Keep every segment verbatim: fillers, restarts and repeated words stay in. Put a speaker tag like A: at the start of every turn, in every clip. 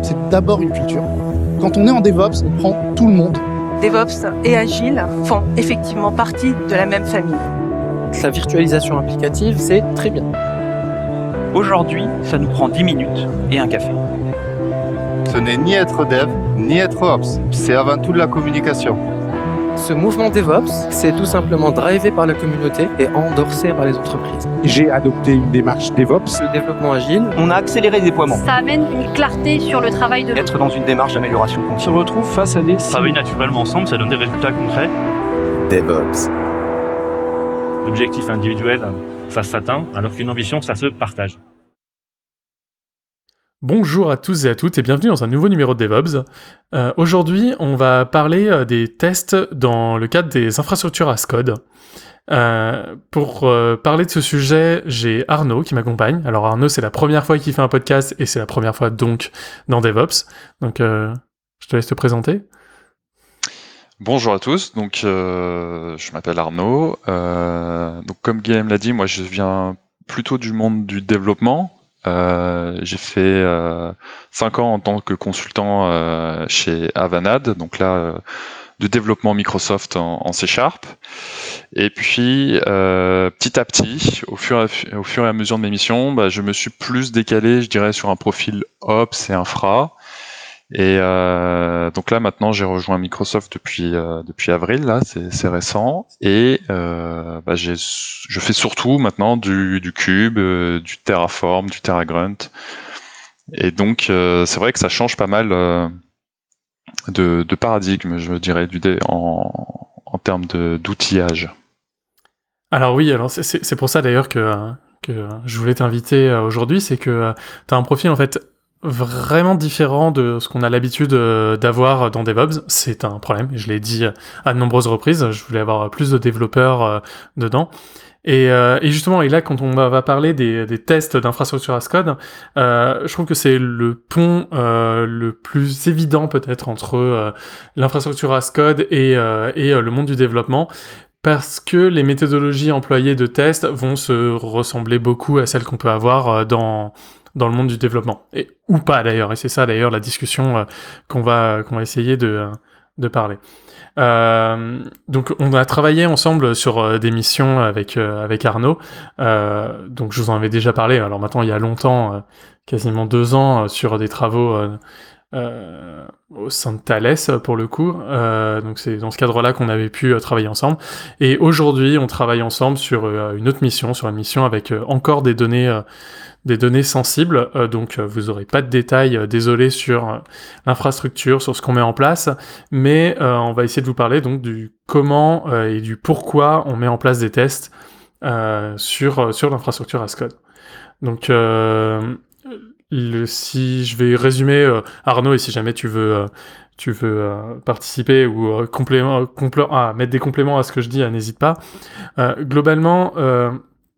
A: c'est d'abord une culture. Quand on est en DevOps, on prend tout le monde.
B: DevOps et Agile font effectivement partie de la même famille.
C: La virtualisation applicative, c'est très bien.
D: Aujourd'hui, ça nous prend dix minutes et un café.
E: Ce n'est ni être dev, ni être ops. C'est avant tout de la communication.
C: Ce mouvement DevOps, c'est tout simplement drivé par la communauté et endorsé par les entreprises.
F: J'ai adopté une démarche DevOps.
C: Le développement agile,
D: on a accéléré le déploiement.
G: Ça amène une clarté sur le travail de l'autre.
D: Être dans une démarche d'amélioration continue.
H: On se retrouve face à des...
I: Travailler naturellement ensemble, ça donne des résultats concrets.
J: DevOps.
I: L'objectif individuel, ça s'atteint, alors qu'une ambition, ça se partage.
K: Bonjour à tous et à toutes et bienvenue dans un nouveau numéro de DevOps. Euh, aujourd'hui, on va parler euh, des tests dans le cadre des infrastructures as code. Euh, pour euh, parler de ce sujet, j'ai Arnaud qui m'accompagne. Alors Arnaud, c'est la première fois qu'il fait un podcast et c'est la première fois donc dans DevOps. Donc euh, je te laisse te présenter.
L: Bonjour à tous, donc euh, je m'appelle Arnaud. Euh, donc comme Guillaume l'a dit, moi je viens plutôt du monde du développement. Euh, j'ai fait euh, cinq ans en tant que consultant euh, chez Avanade, donc là euh, de développement Microsoft en, en C Sharp. Et puis euh, petit à petit, au fur, et, au fur et à mesure de mes missions, bah, je me suis plus décalé, je dirais, sur un profil Ops et Infra. Et euh, donc là maintenant j'ai rejoint Microsoft depuis euh, depuis avril, là c'est, c'est récent, et euh, bah, j'ai je fais surtout maintenant du du Cube, euh, du Terraform, du TerraGrunt, et donc euh, c'est vrai que ça change pas mal euh, de de paradigme, je dirais, du dé, en en termes de d'outillage.
K: Alors oui, alors c'est c'est, c'est pour ça d'ailleurs que que je voulais t'inviter aujourd'hui, c'est que tu as un profil en fait vraiment différent de ce qu'on a l'habitude d'avoir dans DevOps. C'est un problème, je l'ai dit à de nombreuses reprises, je voulais avoir plus de développeurs euh, dedans. Et, euh, et justement, et là, quand on va parler des, des tests d'infrastructure as code, euh, je trouve que c'est le pont euh, le plus évident peut-être entre euh, l'infrastructure as code et, euh, et euh, le monde du développement, parce que les méthodologies employées de test vont se ressembler beaucoup à celles qu'on peut avoir euh, dans dans le monde du développement, et ou pas d'ailleurs, et c'est ça d'ailleurs la discussion euh, qu'on va qu'on va essayer de de parler. Euh, donc on a travaillé ensemble sur euh, des missions avec euh, avec Arnaud. Euh, donc je vous en avais déjà parlé. Alors maintenant il y a longtemps, euh, quasiment deux ans, euh, sur des travaux euh, euh, au sein de Thales pour le coup. Euh, donc c'est dans ce cadre-là qu'on avait pu euh, travailler ensemble. Et aujourd'hui on travaille ensemble sur euh, une autre mission, sur une mission avec euh, encore des données. Euh, des données sensibles, euh, donc euh, vous aurez pas de détails, euh, désolé, sur euh, l'infrastructure, sur ce qu'on met en place, mais euh, on va essayer de vous parler donc du comment euh, et du pourquoi on met en place des tests euh, sur, euh, sur l'infrastructure as code. Donc euh, le, si je vais résumer, euh, Arnaud, et si jamais tu veux... Euh, tu veux euh, participer ou euh, complément, complé- ah, mettre des compléments à ce que je dis, euh, n'hésite pas. Euh, globalement, euh,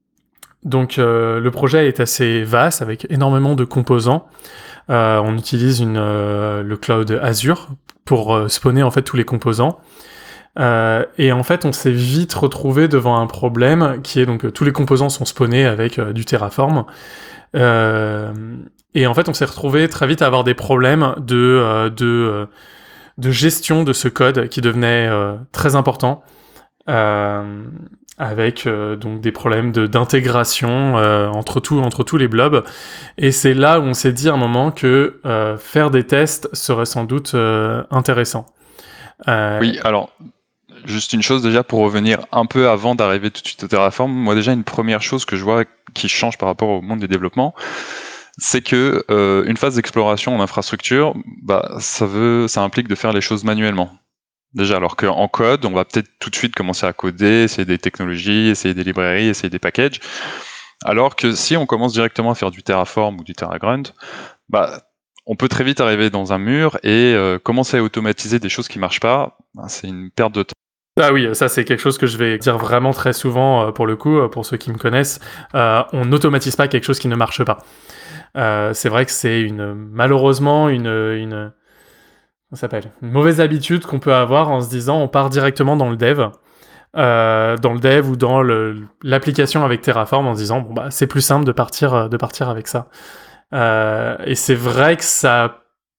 K: Donc euh, le projet est assez vaste avec énormément de composants. Euh, on utilise une, euh, le cloud Azure pour euh, spawner en fait tous les composants. Euh, et en fait on s'est vite retrouvé devant un problème qui est donc euh, tous les composants sont spawnés avec euh, du Terraform. Euh, et en fait on s'est retrouvé très vite à avoir des problèmes de, euh, de, euh, de gestion de ce code qui devenait euh, très important. Euh, avec euh, donc des problèmes de, d'intégration euh, entre, tout, entre tous les blobs. Et c'est là où on s'est dit à un moment que euh, faire des tests serait sans doute euh, intéressant. Euh...
L: Oui, alors, juste une chose déjà pour revenir un peu avant d'arriver tout de suite au Terraform. Moi déjà, une première chose que je vois qui change par rapport au monde du développement, c'est que euh, une phase d'exploration en infrastructure, bah, ça, veut, ça implique de faire les choses manuellement. Déjà, alors qu'en code, on va peut-être tout de suite commencer à coder, essayer des technologies, essayer des librairies, essayer des packages. Alors que si on commence directement à faire du Terraform ou du TerraGrunt, bah, on peut très vite arriver dans un mur et euh, commencer à automatiser des choses qui marchent pas. Bah, c'est une perte de temps.
K: Ah oui, ça c'est quelque chose que je vais dire vraiment très souvent euh, pour le coup, pour ceux qui me connaissent. Euh, on n'automatise pas quelque chose qui ne marche pas. Euh, c'est vrai que c'est une malheureusement une... une ça s'appelle une mauvaise habitude qu'on peut avoir en se disant on part directement dans le dev, euh, dans le dev ou dans le, l'application avec Terraform en se disant bon bah c'est plus simple de partir de partir avec ça. Euh, et c'est vrai que ça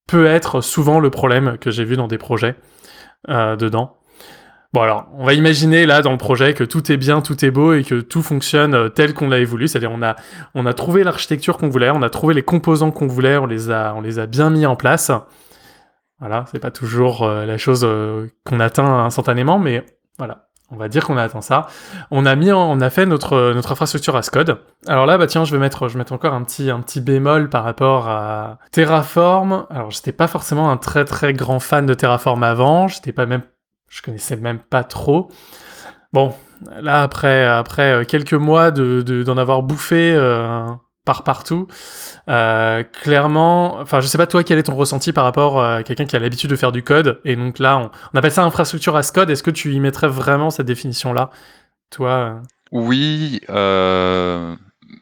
K: peut être souvent le problème que j'ai vu dans des projets euh, dedans. Bon alors, on va imaginer là dans le projet que tout est bien, tout est beau et que tout fonctionne euh, tel qu'on l'avait voulu, c'est-à-dire on a on a trouvé l'architecture qu'on voulait, on a trouvé les composants qu'on voulait, on les a on les a bien mis en place. Voilà, c'est pas toujours euh, la chose euh, qu'on atteint instantanément, mais voilà. On va dire qu'on a atteint ça. On a mis, en, on a fait notre notre infrastructure as code. Alors là, bah tiens, je vais mettre, je vais mettre encore un petit un petit bémol par rapport à Terraform. Alors j'étais pas forcément un très très grand fan de Terraform avant. J'étais pas même, je connaissais même pas trop. Bon, là après après quelques mois de, de d'en avoir bouffé euh, par partout. Euh, clairement, enfin, je sais pas toi quel est ton ressenti par rapport à quelqu'un qui a l'habitude de faire du code, et donc là, on, on appelle ça infrastructure as code. Est-ce que tu y mettrais vraiment cette définition-là, toi euh...
L: Oui, euh...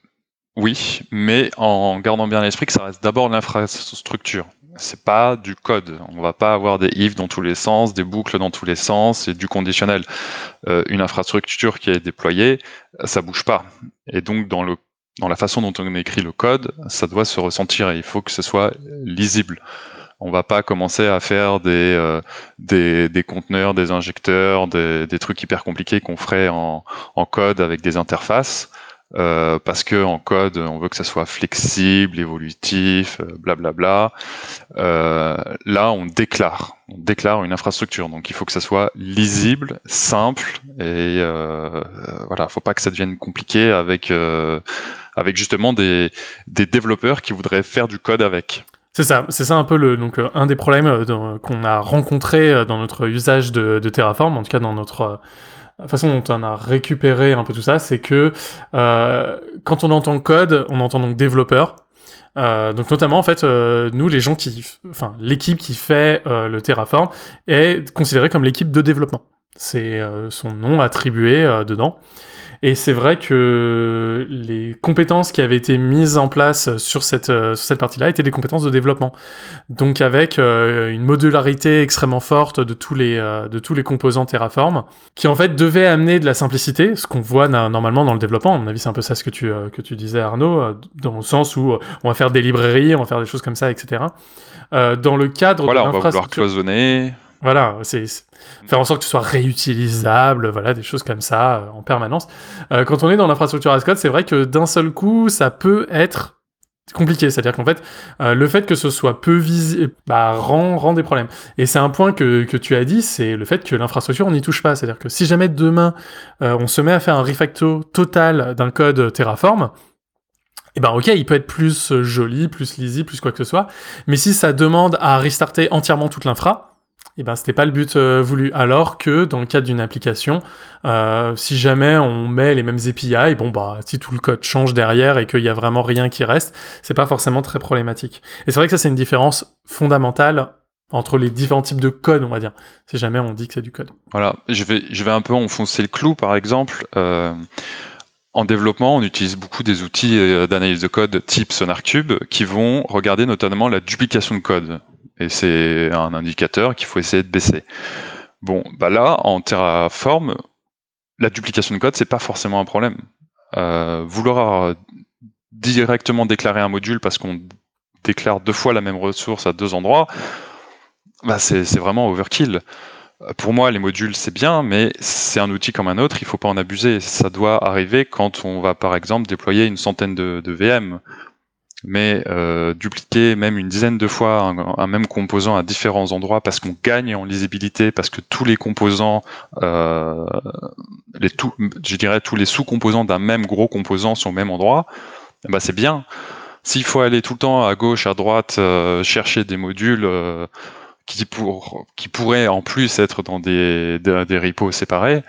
L: oui, mais en gardant bien à l'esprit que ça reste d'abord l'infrastructure. C'est pas du code. On va pas avoir des if dans tous les sens, des boucles dans tous les sens et du conditionnel. Euh, une infrastructure qui est déployée, ça bouge pas. Et donc dans le dans la façon dont on écrit le code, ça doit se ressentir et il faut que ce soit lisible. On va pas commencer à faire des euh, des, des conteneurs, des injecteurs, des, des trucs hyper compliqués qu'on ferait en, en code avec des interfaces, euh, parce que en code, on veut que ça soit flexible, évolutif, blablabla. Euh, là, on déclare, on déclare une infrastructure, donc il faut que ça soit lisible, simple et euh, voilà, faut pas que ça devienne compliqué avec euh, avec justement des, des développeurs qui voudraient faire du code avec.
K: C'est ça, c'est ça un peu le, donc, euh, un des problèmes euh, dans, qu'on a rencontré euh, dans notre usage de, de Terraform, en tout cas dans notre euh, la façon dont on a récupéré un peu tout ça, c'est que euh, quand on entend code, on entend donc développeur. Euh, donc notamment en fait, euh, nous les gens qui, enfin l'équipe qui fait euh, le Terraform est considérée comme l'équipe de développement. C'est euh, son nom attribué euh, dedans. Et c'est vrai que les compétences qui avaient été mises en place sur cette, euh, sur cette partie-là étaient des compétences de développement. Donc avec euh, une modularité extrêmement forte de tous les, euh, de tous les composants Terraform, qui en fait devaient amener de la simplicité, ce qu'on voit na- normalement dans le développement. À mon avis, c'est un peu ça ce que tu, euh, que tu disais Arnaud, euh, dans le sens où euh, on va faire des librairies, on va faire des choses comme ça, et cetera. Euh, dans le cadre
L: voilà,
K: de l'infrastructure...
L: on va vouloir cloisonner...
K: Voilà, c'est, c'est faire en sorte que ce soit réutilisable, voilà, des choses comme ça euh, en permanence. Euh, quand on est dans l'infrastructure as code, c'est vrai que d'un seul coup, ça peut être compliqué. C'est-à-dire qu'en fait, euh, le fait que ce soit peu visible, bah, rend, rend des problèmes. Et c'est un point que, que tu as dit, c'est le fait que l'infrastructure, on n'y touche pas. C'est-à-dire que si jamais demain, euh, on se met à faire un refacto total d'un code Terraform, eh ben ok, il peut être plus joli, plus lisible, plus quoi que ce soit. Mais si ça demande à restarter entièrement toute l'infra, eh ben, c'était pas le but euh, voulu. Alors que dans le cadre d'une application, euh, si jamais on met les mêmes A P I, bon bah si tout le code change derrière et qu'il y a vraiment rien qui reste, c'est pas forcément très problématique. Et c'est vrai que ça c'est une différence fondamentale entre les différents types de code, on va dire. Si jamais on dit que c'est du code.
L: Voilà, je vais je vais un peu enfoncer le clou. Par exemple, euh, en développement, on utilise beaucoup des outils d'analyse de code type SonarCube qui vont regarder notamment la duplication de code. Et c'est un indicateur qu'il faut essayer de baisser. Bon, bah là, en Terraform, la duplication de code, c'est pas forcément un problème. Euh, vouloir directement déclarer un module parce qu'on déclare deux fois la même ressource à deux endroits, bah c'est, c'est vraiment overkill. Pour moi, les modules, c'est bien, mais c'est un outil comme un autre, il faut pas en abuser. Ça doit arriver quand on va, par exemple, déployer une centaine de, de V M. Mais euh, dupliquer même une dizaine de fois un, un même composant à différents endroits parce qu'on gagne en lisibilité, parce que tous les composants, euh, les tout, je dirais tous les sous-composants d'un même gros composant sont au même endroit, bah c'est bien. S'il faut aller tout le temps à gauche, à droite, euh, chercher des modules euh, qui, pour, qui pourraient en plus être dans des, des, des repos séparés,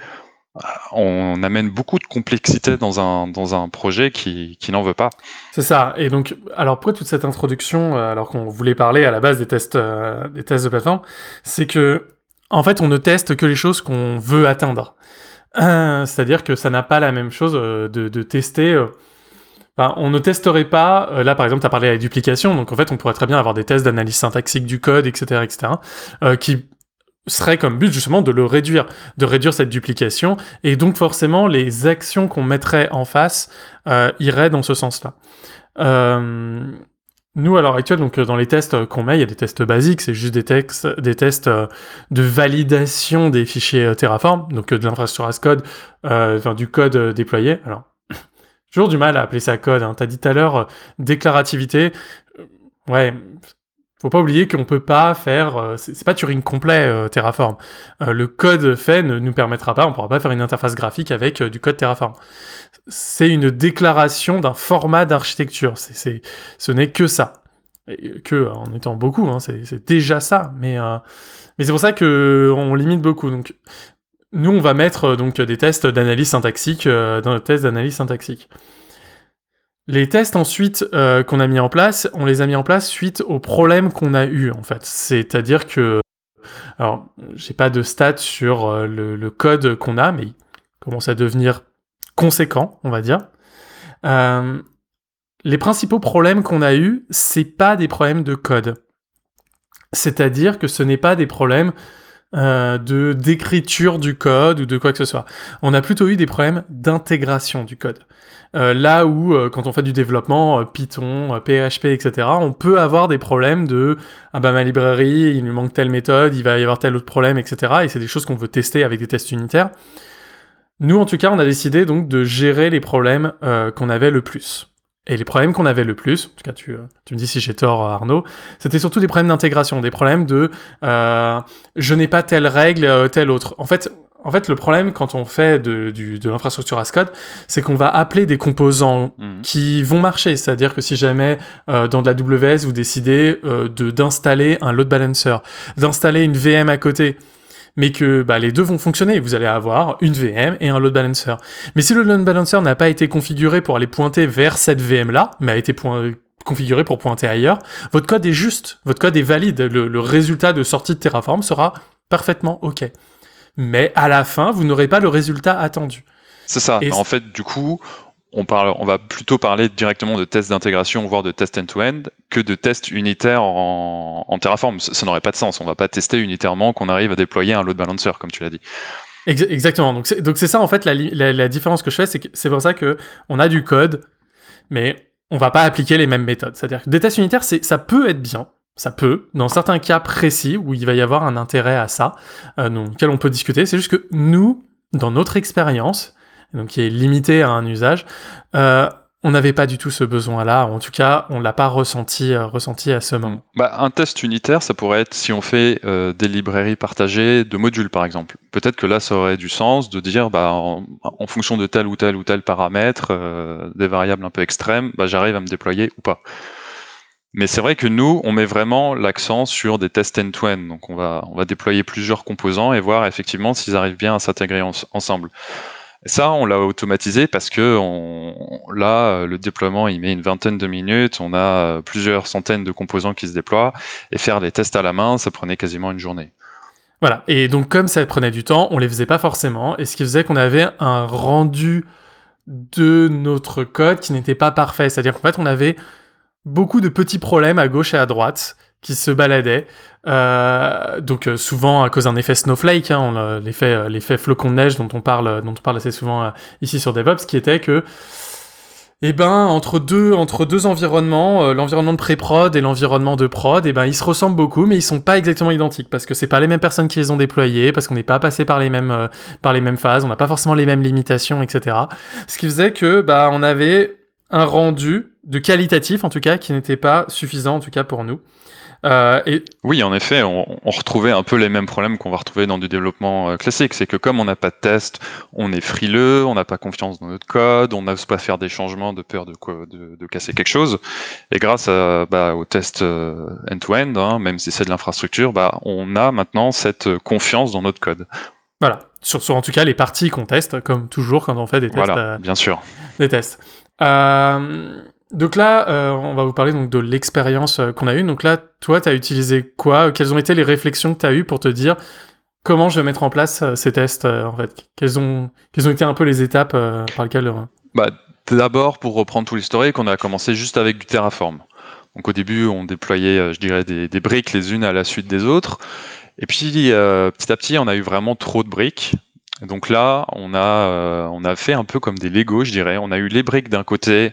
L: on amène beaucoup de complexité dans un dans un projet qui qui n'en veut pas.
K: C'est ça. Et donc, alors pourquoi toute cette introduction, alors qu'on voulait parler à la base des tests euh, des tests de plateforme, c'est que en fait, on ne teste que les choses qu'on veut atteindre. Euh, c'est-à-dire que ça n'a pas la même chose euh, de de tester. Euh, Enfin, on ne testerait pas, euh, là par exemple tu as parlé de la duplication, donc en fait on pourrait très bien avoir des tests d'analyse syntaxique du code, et cetera, et cetera, euh, qui serait comme but justement de le réduire, de réduire cette duplication, et donc forcément les actions qu'on mettrait en face euh, iraient dans ce sens-là. Euh, Nous, à l'heure actuelle, donc, dans les tests qu'on met, il y a des tests basiques, c'est juste des, textes, des tests de validation des fichiers Terraform, donc de l'infrastructure as code, euh, enfin, du code déployé. Alors, j'ai toujours du mal à appeler ça code. Hein. Tu as dit tout à l'heure, déclarativité. Ouais, faut pas oublier qu'on peut pas faire... Euh, c'est, c'est pas Turing complet, euh, Terraform. Euh, le code fait ne nous permettra pas, on pourra pas faire une interface graphique avec euh, du code Terraform. C'est une déclaration d'un format d'architecture. C'est, c'est, ce n'est que ça. Et que, en étant beaucoup, hein, c'est, c'est déjà ça. Mais, euh, mais c'est pour ça qu'on limite beaucoup. Donc, nous, on va mettre euh, donc, des tests d'analyse syntaxique euh, dans le test d'analyse syntaxique. Les tests ensuite euh, qu'on a mis en place, on les a mis en place suite aux problèmes qu'on a eu en fait. C'est-à-dire que, alors j'ai pas de stats sur euh, le, le code qu'on a, mais il commence à devenir conséquent, on va dire. Euh, les principaux problèmes qu'on a eu, c'est pas des problèmes de code. C'est-à-dire que ce n'est pas des problèmes euh, de d'écriture du code ou de quoi que ce soit. On a plutôt eu des problèmes d'intégration du code. Euh, là où, euh, quand on fait du développement, euh, Python, euh, P H P, et cetera, on peut avoir des problèmes de « Ah bah ma librairie, il lui manque telle méthode, il va y avoir tel autre problème, et cetera » Et c'est des choses qu'on veut tester avec des tests unitaires. Nous, en tout cas, on a décidé donc de gérer les problèmes euh, qu'on avait le plus. Et les problèmes qu'on avait le plus, en tout cas tu, tu me dis si j'ai tort Arnaud, c'était surtout des problèmes d'intégration, des problèmes de euh, « je n'ai pas telle règle, euh, telle autre ». En fait, En fait, le problème quand on fait de, du, de l'infrastructure as code, c'est qu'on va appeler des composants mmh. qui vont marcher. C'est-à-dire que si jamais euh, dans de la W S vous décidez euh, de d'installer un load balancer, d'installer une V M à côté, mais que bah, les deux vont fonctionner, vous allez avoir une V M et un load balancer. Mais si le load balancer n'a pas été configuré pour aller pointer vers cette V M-là, mais a été point... configuré pour pointer ailleurs, votre code est juste, votre code est valide. Le, le résultat de sortie de Terraform sera parfaitement OK. Mais à la fin, vous n'aurez pas le résultat attendu.
L: C'est ça.
K: Et
L: en fait, du coup, on, parle, on va plutôt parler directement de tests d'intégration, voire de tests end-to-end, que de tests unitaires en, en Terraform. Ça, ça n'aurait pas de sens. On ne va pas tester unitairement qu'on arrive à déployer un load balancer, comme tu l'as dit.
K: Exactement. Donc c'est, donc c'est ça, en fait, la, la, la différence que je fais, c'est que c'est pour ça qu'on a du code, mais on ne va pas appliquer les mêmes méthodes. C'est-à-dire que des tests unitaires, c'est, ça peut être bien. Ça peut, dans certains cas précis où il va y avoir un intérêt à ça, euh, dans lequel on peut discuter. C'est juste que nous, dans notre expérience, donc qui est limitée à un usage, euh, on n'avait pas du tout ce besoin-là. En tout cas, on l'a pas ressenti, euh, ressenti à ce moment.
L: Bah, un test unitaire, ça pourrait être si on fait euh, des librairies partagées de modules, par exemple. Peut-être que là, ça aurait du sens de dire, bah, en, en fonction de tel ou tel ou tel paramètre, euh, des variables un peu extrêmes, bah, j'arrive à me déployer ou pas. Mais c'est vrai que nous, on met vraiment l'accent sur des tests end-to-end. Donc on va, on va déployer plusieurs composants et voir effectivement s'ils arrivent bien à s'intégrer en, ensemble. Et ça, on l'a automatisé parce que on, là, le déploiement, il met une vingtaine de minutes. On a plusieurs centaines de composants qui se déploient. Et faire les tests à la main, ça prenait quasiment une journée.
K: Voilà. Et donc comme ça prenait du temps, on les faisait pas forcément. Et ce qui faisait qu'on avait un rendu de notre code qui n'était pas parfait. C'est-à-dire qu'en fait, on avait beaucoup de petits problèmes à gauche et à droite qui se baladaient, euh, donc euh, souvent à cause d'un effet snowflake, hein, on, l'effet, euh, l'effet flocon de neige dont on parle, dont on parle assez souvent euh, ici sur DevOps, qui était que, eh ben, entre deux, entre deux environnements, euh, l'environnement de pré-prod et l'environnement de prod, eh ben, ils se ressemblent beaucoup, mais ils sont pas exactement identiques, parce que c'est pas les mêmes personnes qui les ont déployés, parce qu'on n'est pas passé par les mêmes, euh, par les mêmes phases, on n'a pas forcément les mêmes limitations, et cetera. Ce qui faisait que, bah, on avait un rendu de qualitatif, en tout cas, qui n'était pas suffisant, en tout cas pour nous. Euh, et...
L: Oui, en effet, on, on retrouvait un peu les mêmes problèmes qu'on va retrouver dans du développement euh, classique. C'est que comme on n'a pas de test, on est frileux, on n'a pas confiance dans notre code, on n'ose pas faire des changements de peur de, de, de casser quelque chose. Et grâce à, bah, au test euh, end-to-end, hein, même si c'est de l'infrastructure, bah, on a maintenant cette confiance dans notre code.
K: Voilà, sur, sur en tout cas les parties qu'on teste, comme toujours quand on fait des tests.
L: Voilà,
K: euh,
L: bien sûr.
K: Des tests. Euh... Donc là, euh, on va vous parler donc de l'expérience euh, qu'on a eue. Donc là, toi, tu as utilisé quoi ? Quelles ont été les réflexions que tu as eues pour te dire comment je vais mettre en place euh, ces tests euh, en fait ? Quelles ont, quelles ont été un peu les étapes euh, par lesquelles... Euh...
L: Bah, d'abord, pour reprendre tout l'historique, on a commencé juste avec du Terraform. Donc au début, on déployait, euh, je dirais, des, des briques les unes à la suite des autres. Et puis, euh, petit à petit, on a eu vraiment trop de briques. Donc là, on a, euh, on a fait un peu comme des Lego, je dirais. On a eu les briques d'un côté,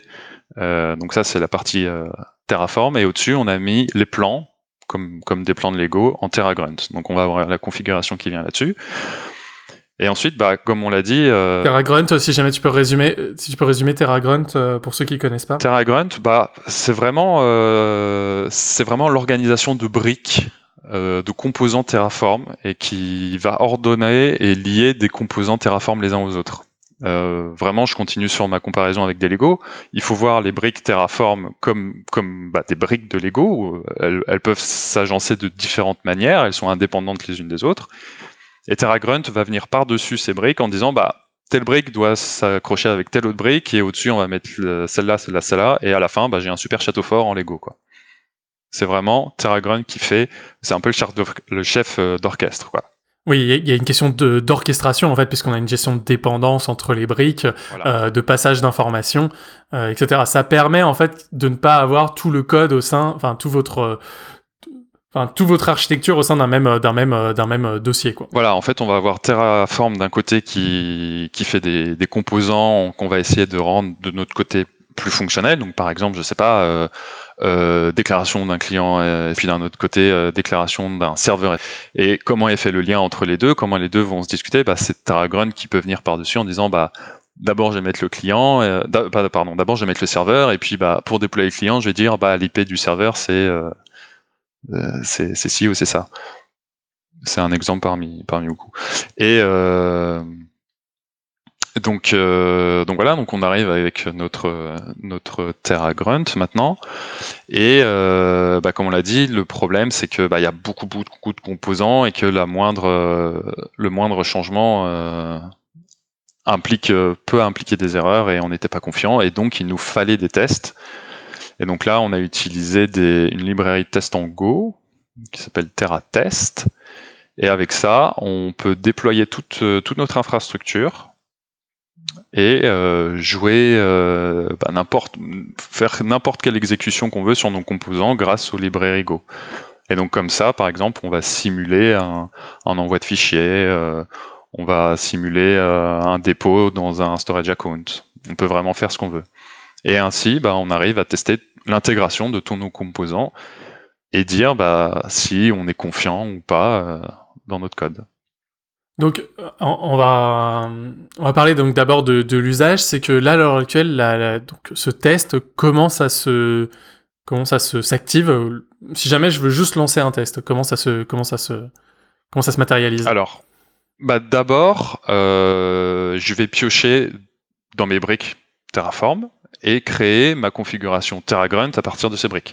L: Euh, donc ça, c'est la partie euh, Terraform. Et au-dessus, on a mis les plans, comme, comme des plans de Lego, en TerraGrunt. Donc on va avoir la configuration qui vient là-dessus. Et ensuite, bah, comme on l'a dit... Euh...
K: TerraGrunt, si jamais tu peux résumer, si tu peux résumer TerraGrunt euh, pour ceux qui connaissent pas.
L: TerraGrunt, bah, c'est vraiment, euh, c'est vraiment l'organisation de briques, euh, de composants Terraform, et qui va ordonner et lier des composants Terraform les uns aux autres. Euh, vraiment, je continue sur ma comparaison avec des Lego. Il faut voir les briques Terraform comme, comme bah, des briques de Lego. Elles, elles peuvent s'agencer de différentes manières, elles sont indépendantes les unes des autres. Et TerraGrunt va venir par-dessus ces briques en disant bah telle brique doit s'accrocher avec telle autre brique et au-dessus on va mettre celle-là, celle-là, celle-là et à la fin bah, j'ai un super château fort en Lego quoi. C'est vraiment TerraGrunt qui fait, c'est un peu le chef, le chef d'orchestre quoi.
K: Oui, il y a une question de, d'orchestration en fait, puisqu'on a une gestion de dépendance entre les briques, voilà. euh, de passage d'informations, euh, et cetera. Ça permet en fait de ne pas avoir tout le code au sein, enfin tout votre Enfin, toute votre architecture au sein d'un même, d'un même, d'un même dossier, quoi.
L: Voilà, en fait, on va avoir Terraform d'un côté qui, qui fait des, des composants qu'on va essayer de rendre de notre côté plus fonctionnels. Donc, par exemple, je sais pas, euh, euh, déclaration d'un client et puis d'un autre côté, euh, déclaration d'un serveur. Et comment est fait le lien entre les deux, comment les deux vont se discuter, bah, c'est TerraGrunt qui peut venir par-dessus en disant, bah, d'abord, je vais mettre le client, euh, pardon, d'abord, je vais mettre le serveur, et puis, bah, pour déployer le client, je vais dire, bah, l'I P du serveur, c'est, euh, Euh, c'est, c'est ci ou c'est ça. C'est un exemple parmi, parmi beaucoup. Et euh, donc, euh, donc voilà, donc on arrive avec notre, notre TerraGrunt maintenant. Et euh, bah, comme on l'a dit, le problème c'est que bah, y a beaucoup, beaucoup, beaucoup de composants et que la moindre, euh, le moindre changement euh, implique, peut impliquer des erreurs et on n'était pas confiant. Et donc il nous fallait des tests. Et donc là, on a utilisé des, une librairie de test en Go qui s'appelle TerraTest. Et avec ça, on peut déployer toute, toute notre infrastructure et euh, jouer euh, bah, n'importe, faire n'importe quelle exécution qu'on veut sur nos composants grâce aux librairies Go. Et donc comme ça, par exemple, on va simuler un, un envoi de fichiers, euh, on va simuler euh, un dépôt dans un storage account. On peut vraiment faire ce qu'on veut. Et ainsi, bah, on arrive à tester l'intégration de tous nos composants et dire bah, si on est confiant ou pas euh, dans notre code.
K: Donc, on va, on va parler donc d'abord de, de l'usage. C'est que là, à l'heure actuelle, la, la, donc, ce test commence à se, comment ça se s'active. Si jamais je veux juste lancer un test, comment ça se, comment ça se, comment ça se matérialise?
L: Alors, bah, d'abord, euh, je vais piocher dans mes briques Terraform et créer ma configuration TerraGrunt à partir de ces briques.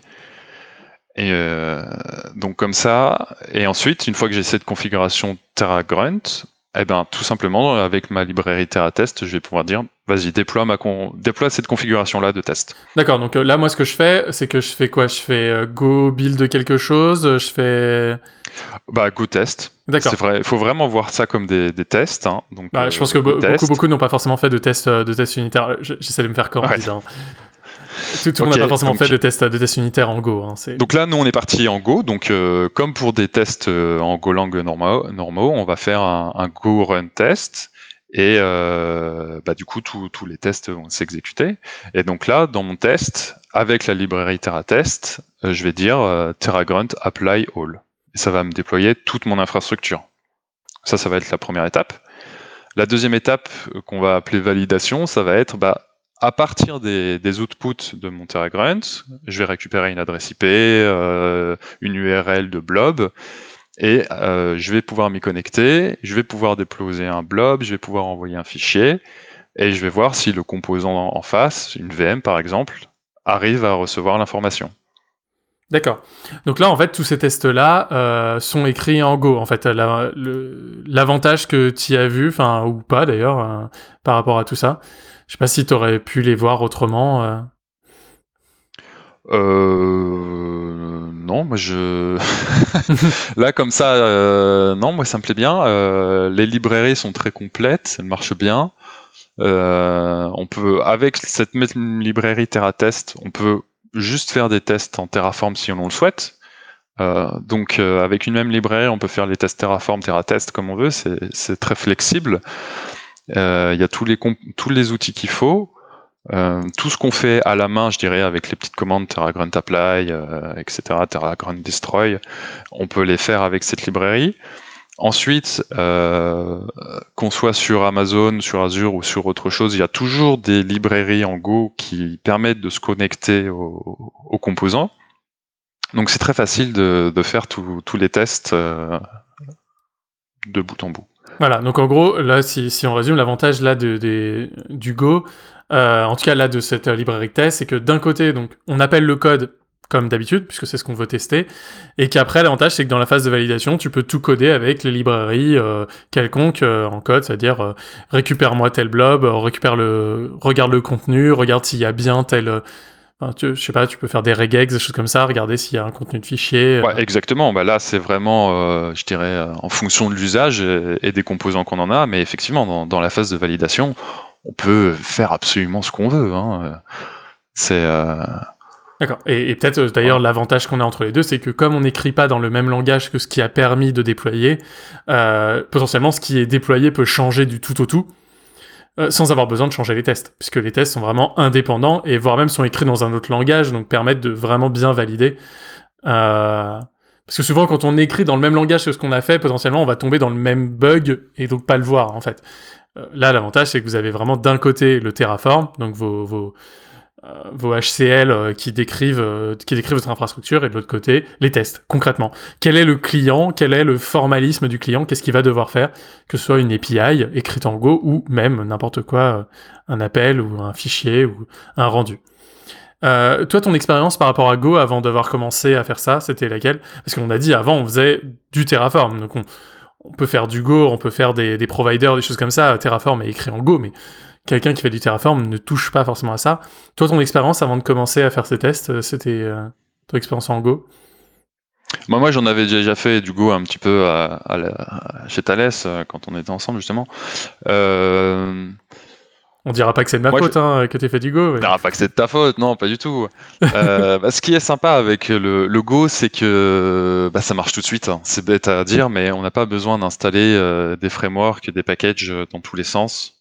L: Et euh, donc comme ça, et ensuite, une fois que j'ai cette configuration TerraGrunt, eh ben tout simplement avec ma librairie TerraTest, je vais pouvoir dire, vas-y, déploie ma con- déploie cette configuration-là de test.
K: D'accord. Donc euh, là, moi, ce que je fais, c'est que je fais quoi? Je fais euh, Go build quelque chose. Je fais
L: bah Go test.
K: D'accord.
L: C'est vrai. Il faut vraiment voir ça comme des, des tests. Hein. Donc,
K: bah,
L: euh,
K: je pense que bo- beaucoup, beaucoup n'ont pas forcément fait de tests, de tests unitaires. Je, j'essaie de me faire corriger. Ouais. Hein. Tout, tout le monde n'a pas forcément donc, fait de tests, de tests unitaires en Go. Hein, c'est...
L: Donc là, nous, on est parti en Go. Donc, euh, comme pour des tests euh, en Golang normaux, normaux, on va faire un, un Go run test. Et euh, bah, du coup, tous les tests vont s'exécuter. Et donc là, dans mon test, avec la librairie TerraTest, euh, je vais dire euh, TerraGrunt apply all. Et ça va me déployer toute mon infrastructure. Ça, ça va être la première étape. La deuxième étape qu'on va appeler validation, ça va être bah, à partir des, des outputs de mon TerraGrunt, je vais récupérer une adresse I P, euh, une U R L de blob, et euh, je vais pouvoir m'y connecter, je vais pouvoir déposer un blob, je vais pouvoir envoyer un fichier, et je vais voir si le composant en face, une V M par exemple, arrive à recevoir l'information.
K: D'accord. Donc là, en fait, tous ces tests-là euh, sont écrits en Go. En fait, la, le, l'avantage que tu as vu, enfin ou pas d'ailleurs, euh, par rapport à tout ça, je sais pas si tu aurais pu les voir autrement. Euh...
L: Euh... Non, moi je... Là, comme ça, euh... non, moi ça me plaît bien. Euh... Les librairies sont très complètes, elles marchent bien. Euh... On peut, avec cette même librairie TerraTest, on peut juste faire des tests en Terraform si on le souhaite. Euh, donc euh, avec une même librairie, on peut faire les tests Terraform, TerraTest comme on veut, c'est, c'est très flexible. Il euh, y a tous les, comp- tous les outils qu'il faut. Euh, tout ce qu'on fait à la main, je dirais, avec les petites commandes Terra Grunt Apply, euh, et cetera, Terra Grunt Destroy, on peut les faire avec cette librairie. Ensuite, euh, qu'on soit sur Amazon, sur Azure ou sur autre chose, il y a toujours des librairies en Go qui permettent de se connecter aux, aux composants. Donc c'est très facile de, de faire tous les tests euh, de bout en bout.
K: Voilà, donc en gros, là, si, si on résume, l'avantage là de, de, du Go, euh, en tout cas là de cette euh, librairie de test, c'est que d'un côté, donc, on appelle le code comme d'habitude, puisque c'est ce qu'on veut tester, et qu'après, l'avantage, c'est que dans la phase de validation, tu peux tout coder avec les librairies euh, quelconques euh, en code, c'est-à-dire euh, récupère-moi tel blob, euh, récupère le, regarde le contenu, regarde s'il y a bien tel... Euh, enfin, tu, je sais pas, tu peux faire des regex, des choses comme ça, regarder s'il y a un contenu de fichier.
L: Ouais, exactement. Bah là, c'est vraiment, euh, je dirais, euh, en fonction de l'usage et, et des composants qu'on en a. Mais effectivement, dans, dans la phase de validation, on peut faire absolument ce qu'on veut. Hein. C'est. Euh...
K: D'accord. Et, et peut-être euh, d'ailleurs ouais. L'avantage qu'on a entre les deux, c'est que comme on n'écrit pas dans le même langage que ce qui a permis de déployer, euh, potentiellement ce qui est déployé peut changer du tout au tout. Euh, sans avoir besoin de changer les tests, puisque les tests sont vraiment indépendants, et voire même sont écrits dans un autre langage, donc permettent de vraiment bien valider. Euh... Parce que souvent, quand on écrit dans le même langage que ce qu'on a fait, potentiellement, on va tomber dans le même bug, et donc pas le voir, en fait. Euh, là, l'avantage, c'est que vous avez vraiment d'un côté le Terraform, donc vos... vos Euh, vos H C L euh, qui décrivent euh, qui décrivent votre infrastructure, et de l'autre côté les tests concrètement. Quel est le client, quel est le formalisme du client, qu'est-ce qu'il va devoir faire, que ce soit une A P I écrite en Go ou même n'importe quoi, euh, un appel ou un fichier ou un rendu. Euh, toi, ton expérience par rapport à Go avant d'avoir commencé à faire ça, c'était laquelle? Parce qu'on a dit avant on faisait du Terraform, donc on, on peut faire du Go, on peut faire des, des providers, des choses comme ça. Terraform est écrit en Go, mais quelqu'un qui fait du Terraform ne touche pas forcément à ça. Toi, ton expérience avant de commencer à faire ces tests, c'était euh, ton expérience en Go?
L: Bah moi, j'en avais déjà fait du Go un petit peu à, à la, à, chez Thales, quand on était ensemble, justement. Euh...
K: On dira pas que c'est de ma
L: moi,
K: faute
L: je...
K: hein, que t'aies fait du Go.
L: On dira pas que c'est de ta faute, non, pas du tout. euh, bah, ce qui est sympa avec le, le Go, c'est que bah, ça marche tout de suite. Hein. C'est bête à dire, mais on n'a pas besoin d'installer euh, des frameworks, des packages dans tous les sens.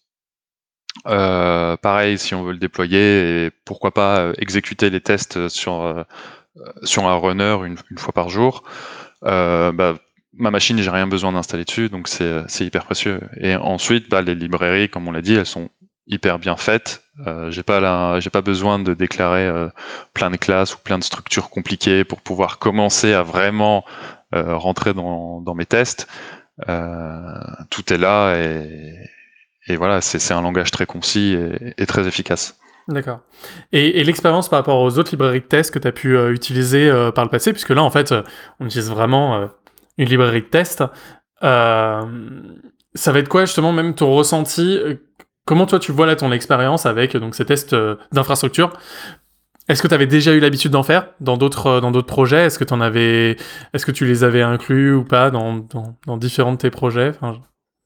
L: Euh, pareil, si on veut le déployer, et pourquoi pas euh, exécuter les tests sur euh, sur un runner une, une fois par jour. Euh, bah, ma machine, j'ai rien besoin d'installer dessus, donc c'est c'est hyper précieux. Et ensuite, bah, les librairies, comme on l'a dit, elles sont hyper bien faites. Euh, j'ai pas la, j'ai pas besoin de déclarer euh, plein de classes ou plein de structures compliquées pour pouvoir commencer à vraiment euh, rentrer dans dans mes tests. Euh, tout est là et Et voilà, c'est un langage très concis et, et très efficace.
K: D'accord. Et, et l'expérience par rapport aux autres librairies de test que tu as pu euh, utiliser euh, par le passé, puisque là, en fait, euh, on utilise vraiment euh, une librairie de test. Euh, ça va être quoi, justement, même ton ressenti? Comment, toi, tu vois là ton expérience avec donc, ces tests euh, d'infrastructure? Est-ce que tu avais déjà eu l'habitude d'en faire dans d'autres euh, dans d'autres projets? Est-ce que t'en avais, est-ce que tu les avais inclus ou pas dans, dans, dans différents de tes projets? Enfin,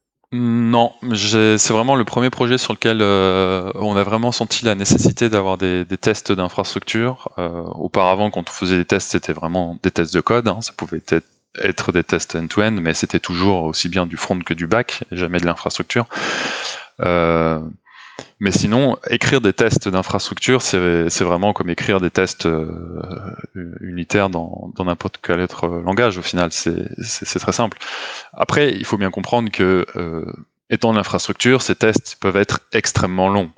L: Non, c'est vraiment le premier projet sur lequel euh, on a vraiment senti la nécessité d'avoir des, des tests d'infrastructure. Euh, auparavant, quand on faisait des tests, c'était vraiment des tests de code. Hein. Ça pouvait être, être des tests end-to-end, mais c'était toujours aussi bien du front que du back, et jamais de l'infrastructure. Euh, mais sinon, écrire des tests d'infrastructure, c'est vraiment comme écrire des tests euh, unitaires dans n'importe quel autre langage. Au final, c'est très simple. Après, il faut bien comprendre que, euh, étant de l'infrastructure, ces tests peuvent être extrêmement longs.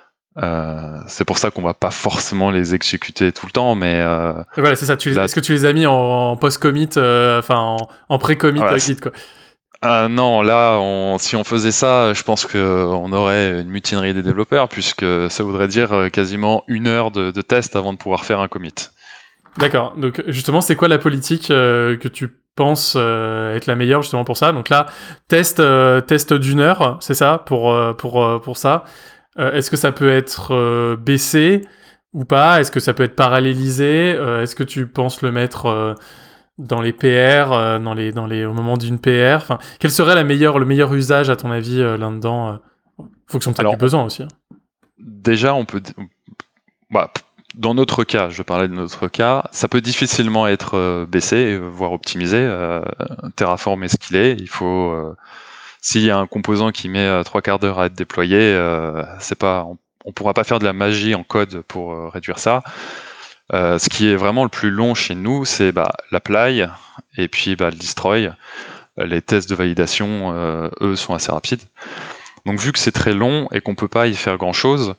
L: Euh, c'est pour ça qu'on va pas forcément les exécuter tout le temps, mais euh,
K: voilà, c'est ça. Est-ce que tu les as mis en, en post-commit, euh, enfin en, en pré-commit,
L: voilà,
K: Git, quoi?
L: Ah non, là, on, si on faisait ça, je pense qu'on aurait une mutinerie des développeurs, puisque ça voudrait dire quasiment une heure de, de test avant de pouvoir faire un commit.
K: D'accord. Donc justement, c'est quoi la politique euh, que tu penses euh, être la meilleure justement pour ça? Donc là, test, euh, test d'une heure, c'est ça pour euh, pour euh, pour ça. Euh, Est-ce que ça peut être euh, baissé ou pas? Est-ce que ça peut être parallélisé? euh, Est-ce que tu penses le mettre euh, dans les P R, euh, dans les, dans les, au moment d'une P R, enfin, quel serait la meilleure, le meilleur usage à ton avis euh, là-dedans, euh, fonction peut-être du besoin aussi. Hein.
L: Déjà, on peut, bah, dans notre cas, je parlais de notre cas, ça peut difficilement être euh, baissé, voire optimisé. Euh, Terraform est ce qu'il est. Il faut, euh, s'il y a un composant qui met euh, trois quarts d'heure à être déployé, euh, c'est pas, on, on pourra pas faire de la magie en code pour euh, réduire ça. Euh, ce qui est vraiment le plus long chez nous, c'est bah, l'apply et puis bah, le destroy. Les tests de validation, euh, eux, sont assez rapides. Donc vu que c'est très long et qu'on peut pas y faire grand-chose,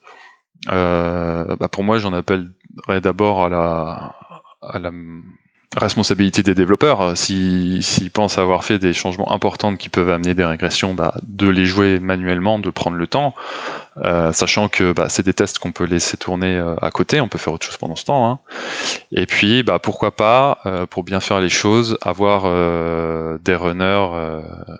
L: euh, bah, pour moi, j'en appellerais d'abord à la, à la responsabilité des développeurs. S'ils s'ils pensent avoir fait des changements importants qui peuvent amener des régressions, bah, de les jouer manuellement, de prendre le temps, euh, sachant que bah, c'est des tests qu'on peut laisser tourner euh, à côté, on peut faire autre chose pendant ce temps. Hein. Et puis, bah, pourquoi pas, euh, pour bien faire les choses, avoir euh, des runners euh,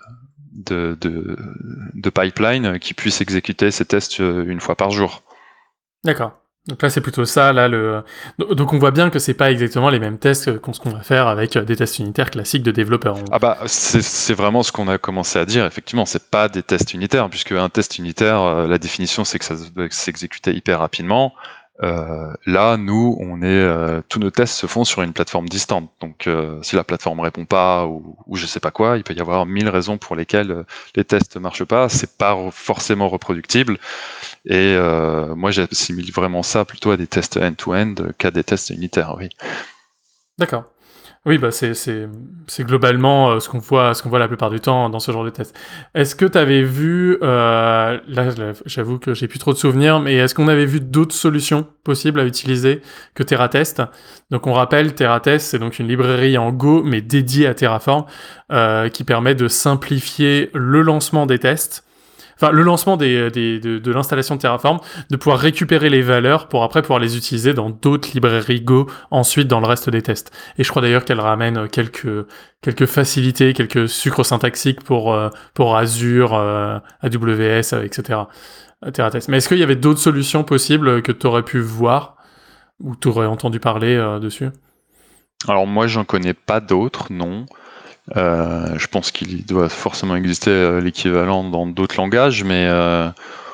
L: de, de, de pipeline qui puissent exécuter ces tests une fois par jour.
K: D'accord. Donc là, c'est plutôt ça, là, le... Donc on voit bien que c'est pas exactement les mêmes tests qu'on ce qu'on va faire avec des tests unitaires classiques de développeurs.
L: Ah bah, c'est, c'est vraiment ce qu'on a commencé à dire, effectivement, c'est pas des tests unitaires, puisque un test unitaire, euh, la définition, c'est que ça doit s'exécuter hyper rapidement. Euh, là, nous, on est, euh, tous nos tests se font sur une plateforme distante. Donc, euh, si la plateforme répond pas ou, ou je sais pas quoi, il peut y avoir mille raisons pour lesquelles euh, les tests marchent pas. C'est pas forcément reproductible. Et euh, moi, j'assimile vraiment ça plutôt à des tests end-to-end qu'à des tests unitaires. Oui.
K: D'accord. Oui, bah c'est c'est c'est globalement euh, ce qu'on voit ce qu'on voit la plupart du temps dans ce genre de tests. Est-ce que tu avais vu euh, là, là j'avoue que j'ai plus trop de souvenirs, mais est-ce qu'on avait vu d'autres solutions possibles à utiliser que TerraTest? Donc on rappelle, TerraTest, c'est donc une librairie en Go mais dédiée à Terraform euh, qui permet de simplifier le lancement des tests. Enfin, le lancement des, des, de, de l'installation de Terraform, de pouvoir récupérer les valeurs pour après pouvoir les utiliser dans d'autres librairies Go ensuite dans le reste des tests. Et je crois d'ailleurs qu'elle ramène quelques, quelques facilités, quelques sucres syntaxiques pour, pour Azure, euh, A W S, et cetera. TerraTest. Mais est-ce qu'il y avait d'autres solutions possibles que tu aurais pu voir ou tu aurais entendu parler euh, dessus?
L: Alors moi, j'en connais pas d'autres, non. Euh, je pense qu'il doit forcément exister euh, l'équivalent dans d'autres langages, mais euh,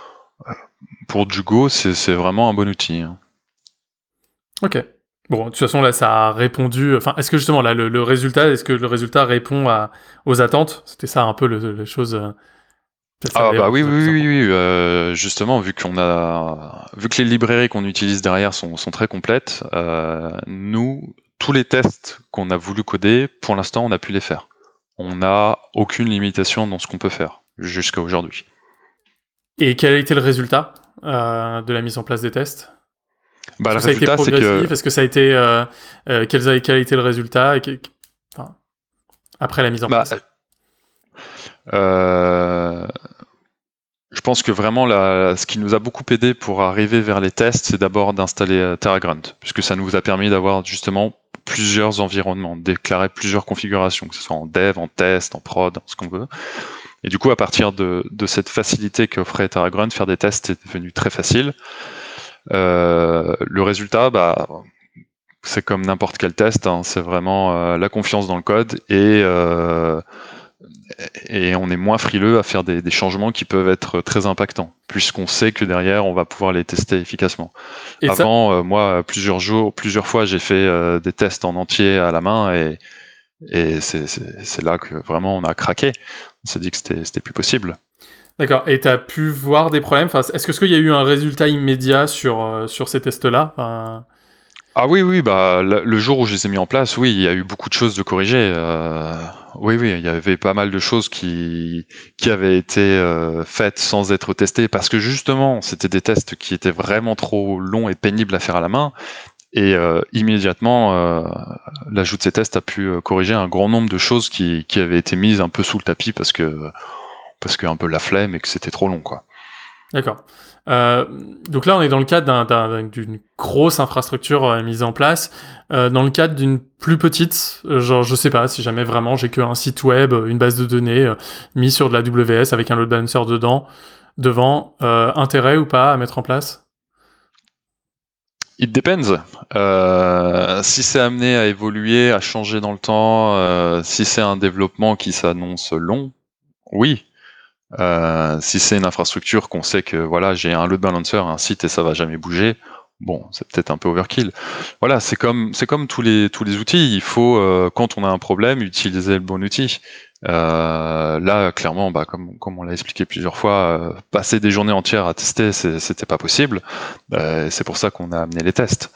L: pour du Go, c'est, c'est vraiment un bon outil. Hein.
K: Ok. Bon, de toute façon, là, ça a répondu... Enfin, est-ce que justement, là, le, le résultat, est-ce que le résultat répond à, aux attentes? C'était ça un peu le, les choses... Euh,
L: ah bah oui, oui, oui, oui. Euh, justement, vu qu'on a... Vu que les librairies qu'on utilise derrière sont, sont très complètes, euh, nous... tous les tests qu'on a voulu coder, pour l'instant, on a pu les faire. On n'a aucune limitation dans ce qu'on peut faire, jusqu'à aujourd'hui.
K: Et quel a été le résultat euh, de la mise en place des tests?
L: Bah, le
K: ça a été
L: résultat, c'est que...
K: Est-ce que ça a été... Euh, euh, quel, a, quel a été le résultat et quel... enfin, après la mise en bah, place
L: euh... Je pense que vraiment, la, ce qui nous a beaucoup aidé pour arriver vers les tests, c'est d'abord d'installer TerraGrunt, puisque ça nous a permis d'avoir justement plusieurs environnements, déclarer plusieurs configurations, que ce soit en dev, en test, en prod, ce qu'on veut. Et du coup, à partir de, de cette facilité qu'offrait TerraGrunt, faire des tests est devenu très facile. Euh, le résultat, bah, c'est comme n'importe quel test, hein, c'est vraiment euh, la confiance dans le code et euh, et on est moins frileux à faire des, des changements qui peuvent être très impactants, puisqu'on sait que derrière, on va pouvoir les tester efficacement. Et Avant, ça... euh, moi, plusieurs jours, plusieurs fois, j'ai fait euh, des tests en entier à la main, et, et c'est, c'est, c'est là que vraiment on a craqué. On s'est dit que c'était, c'était plus possible.
K: D'accord. Et tu as pu voir des problèmes? Enfin, est-ce que, est-ce qu'il y a eu un résultat immédiat sur, euh, sur ces tests-là? Enfin...
L: Ah oui, oui, bah, le jour où je les ai mis en place, oui, il y a eu beaucoup de choses de corriger. Euh, oui, oui, il y avait pas mal de choses qui, qui avaient été euh, faites sans être testées, parce que justement, c'était des tests qui étaient vraiment trop longs et pénibles à faire à la main. Et euh, immédiatement, euh, l'ajout de ces tests a pu euh, corriger un grand nombre de choses qui, qui avaient été mises un peu sous le tapis parce que, parce que un peu la flemme et que c'était trop long, quoi.
K: D'accord. Euh, donc là, on est dans le cadre d'un, d'un, d'une grosse infrastructure euh, mise en place. Euh, dans le cadre d'une plus petite, euh, genre je sais pas si jamais vraiment j'ai qu'un site web, une base de données euh, mis sur de la A W S avec un load balancer dedans, devant, euh, intérêt ou pas à mettre en place?
L: It depends. Euh, si c'est amené à évoluer, à changer dans le temps, euh, si c'est un développement qui s'annonce long, oui. Euh, si c'est une infrastructure qu'on sait que voilà, j'ai un load balancer, un site et ça va jamais bouger, bon, c'est peut-être un peu overkill. Voilà, c'est comme c'est comme tous les tous les outils. Il faut euh, quand on a un problème utiliser le bon outil. Euh, là, clairement, bah, comme, comme on l'a expliqué plusieurs fois, euh, passer des journées entières à tester, c'est, c'était pas possible. Euh, c'est pour ça qu'on a amené les tests.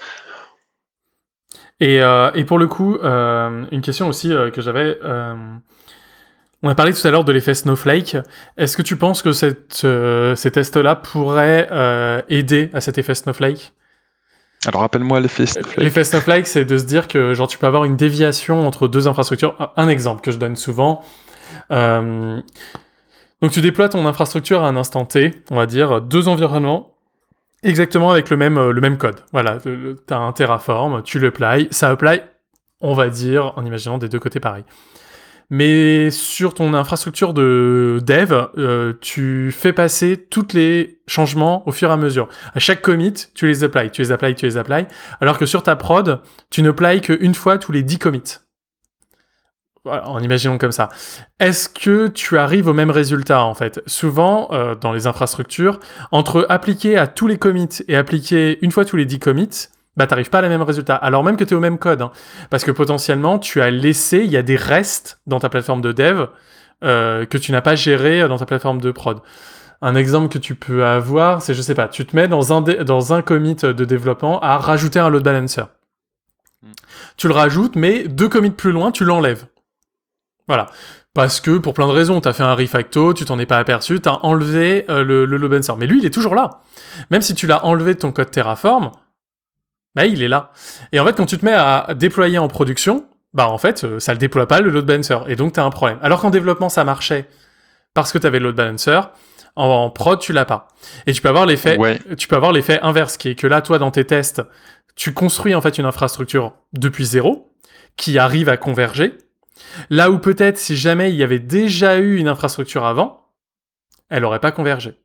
K: Et, euh, et pour le coup, euh, une question aussi euh, que j'avais. Euh, on a parlé tout à l'heure de l'effet Snowflake. Est-ce que tu penses que cette, euh, ces tests-là pourraient euh, aider à cet effet Snowflake ?
L: Alors rappelle-moi l'effet Snowflake.
K: L'effet Snowflake, c'est de se dire que genre tu peux avoir une déviation entre deux infrastructures. Un exemple que je donne souvent. Euh, donc tu déploies ton infrastructure à un instant T, on va dire deux environnements, exactement avec le même, le même code. Voilà, tu as un Terraform, tu le apply, ça apply, on va dire, en imaginant des deux côtés pareil. Mais sur ton infrastructure de dev, euh, tu fais passer tous les changements au fur et à mesure. À chaque commit, tu les applies, tu les applies, tu les applies, alors que sur ta prod, tu ne applies qu'une fois tous les dix commits. Voilà, en imaginant comme ça. Est-ce que tu arrives au même résultat, en fait ? Souvent, euh, dans les infrastructures, entre appliquer à tous les commits et appliquer une fois tous les dix commits, bah t'arrives pas à la même résultat, alors même que tu es au même code. Hein. Parce que potentiellement, tu as laissé, il y a des restes dans ta plateforme de dev euh, que tu n'as pas géré dans ta plateforme de prod. Un exemple que tu peux avoir, c'est, je sais pas, tu te mets dans un, dé- dans un commit de développement à rajouter un load balancer. Mm. Tu le rajoutes, mais deux commits plus loin, tu l'enlèves. Voilà. Parce que, pour plein de raisons, t'as fait un refacto, tu t'en es pas aperçu, t'as enlevé euh, le, le load balancer. Mais lui, il est toujours là. Même si tu l'as enlevé de ton code Terraform, bah, il est là. Et en fait, quand tu te mets à déployer en production, bah, en fait, ça le déploie pas, le load balancer. Et donc, t'as un problème. Alors qu'en développement, ça marchait parce que t'avais le load balancer. En, en prod, tu l'as pas. Et tu peux avoir l'effet,
L: Ouais.
K: tu peux avoir l'effet inverse, qui est que là, toi, dans tes tests, tu construis, en fait, une infrastructure depuis zéro, qui arrive à converger. Là où peut-être, si jamais il y avait déjà eu une infrastructure avant, elle aurait pas convergé.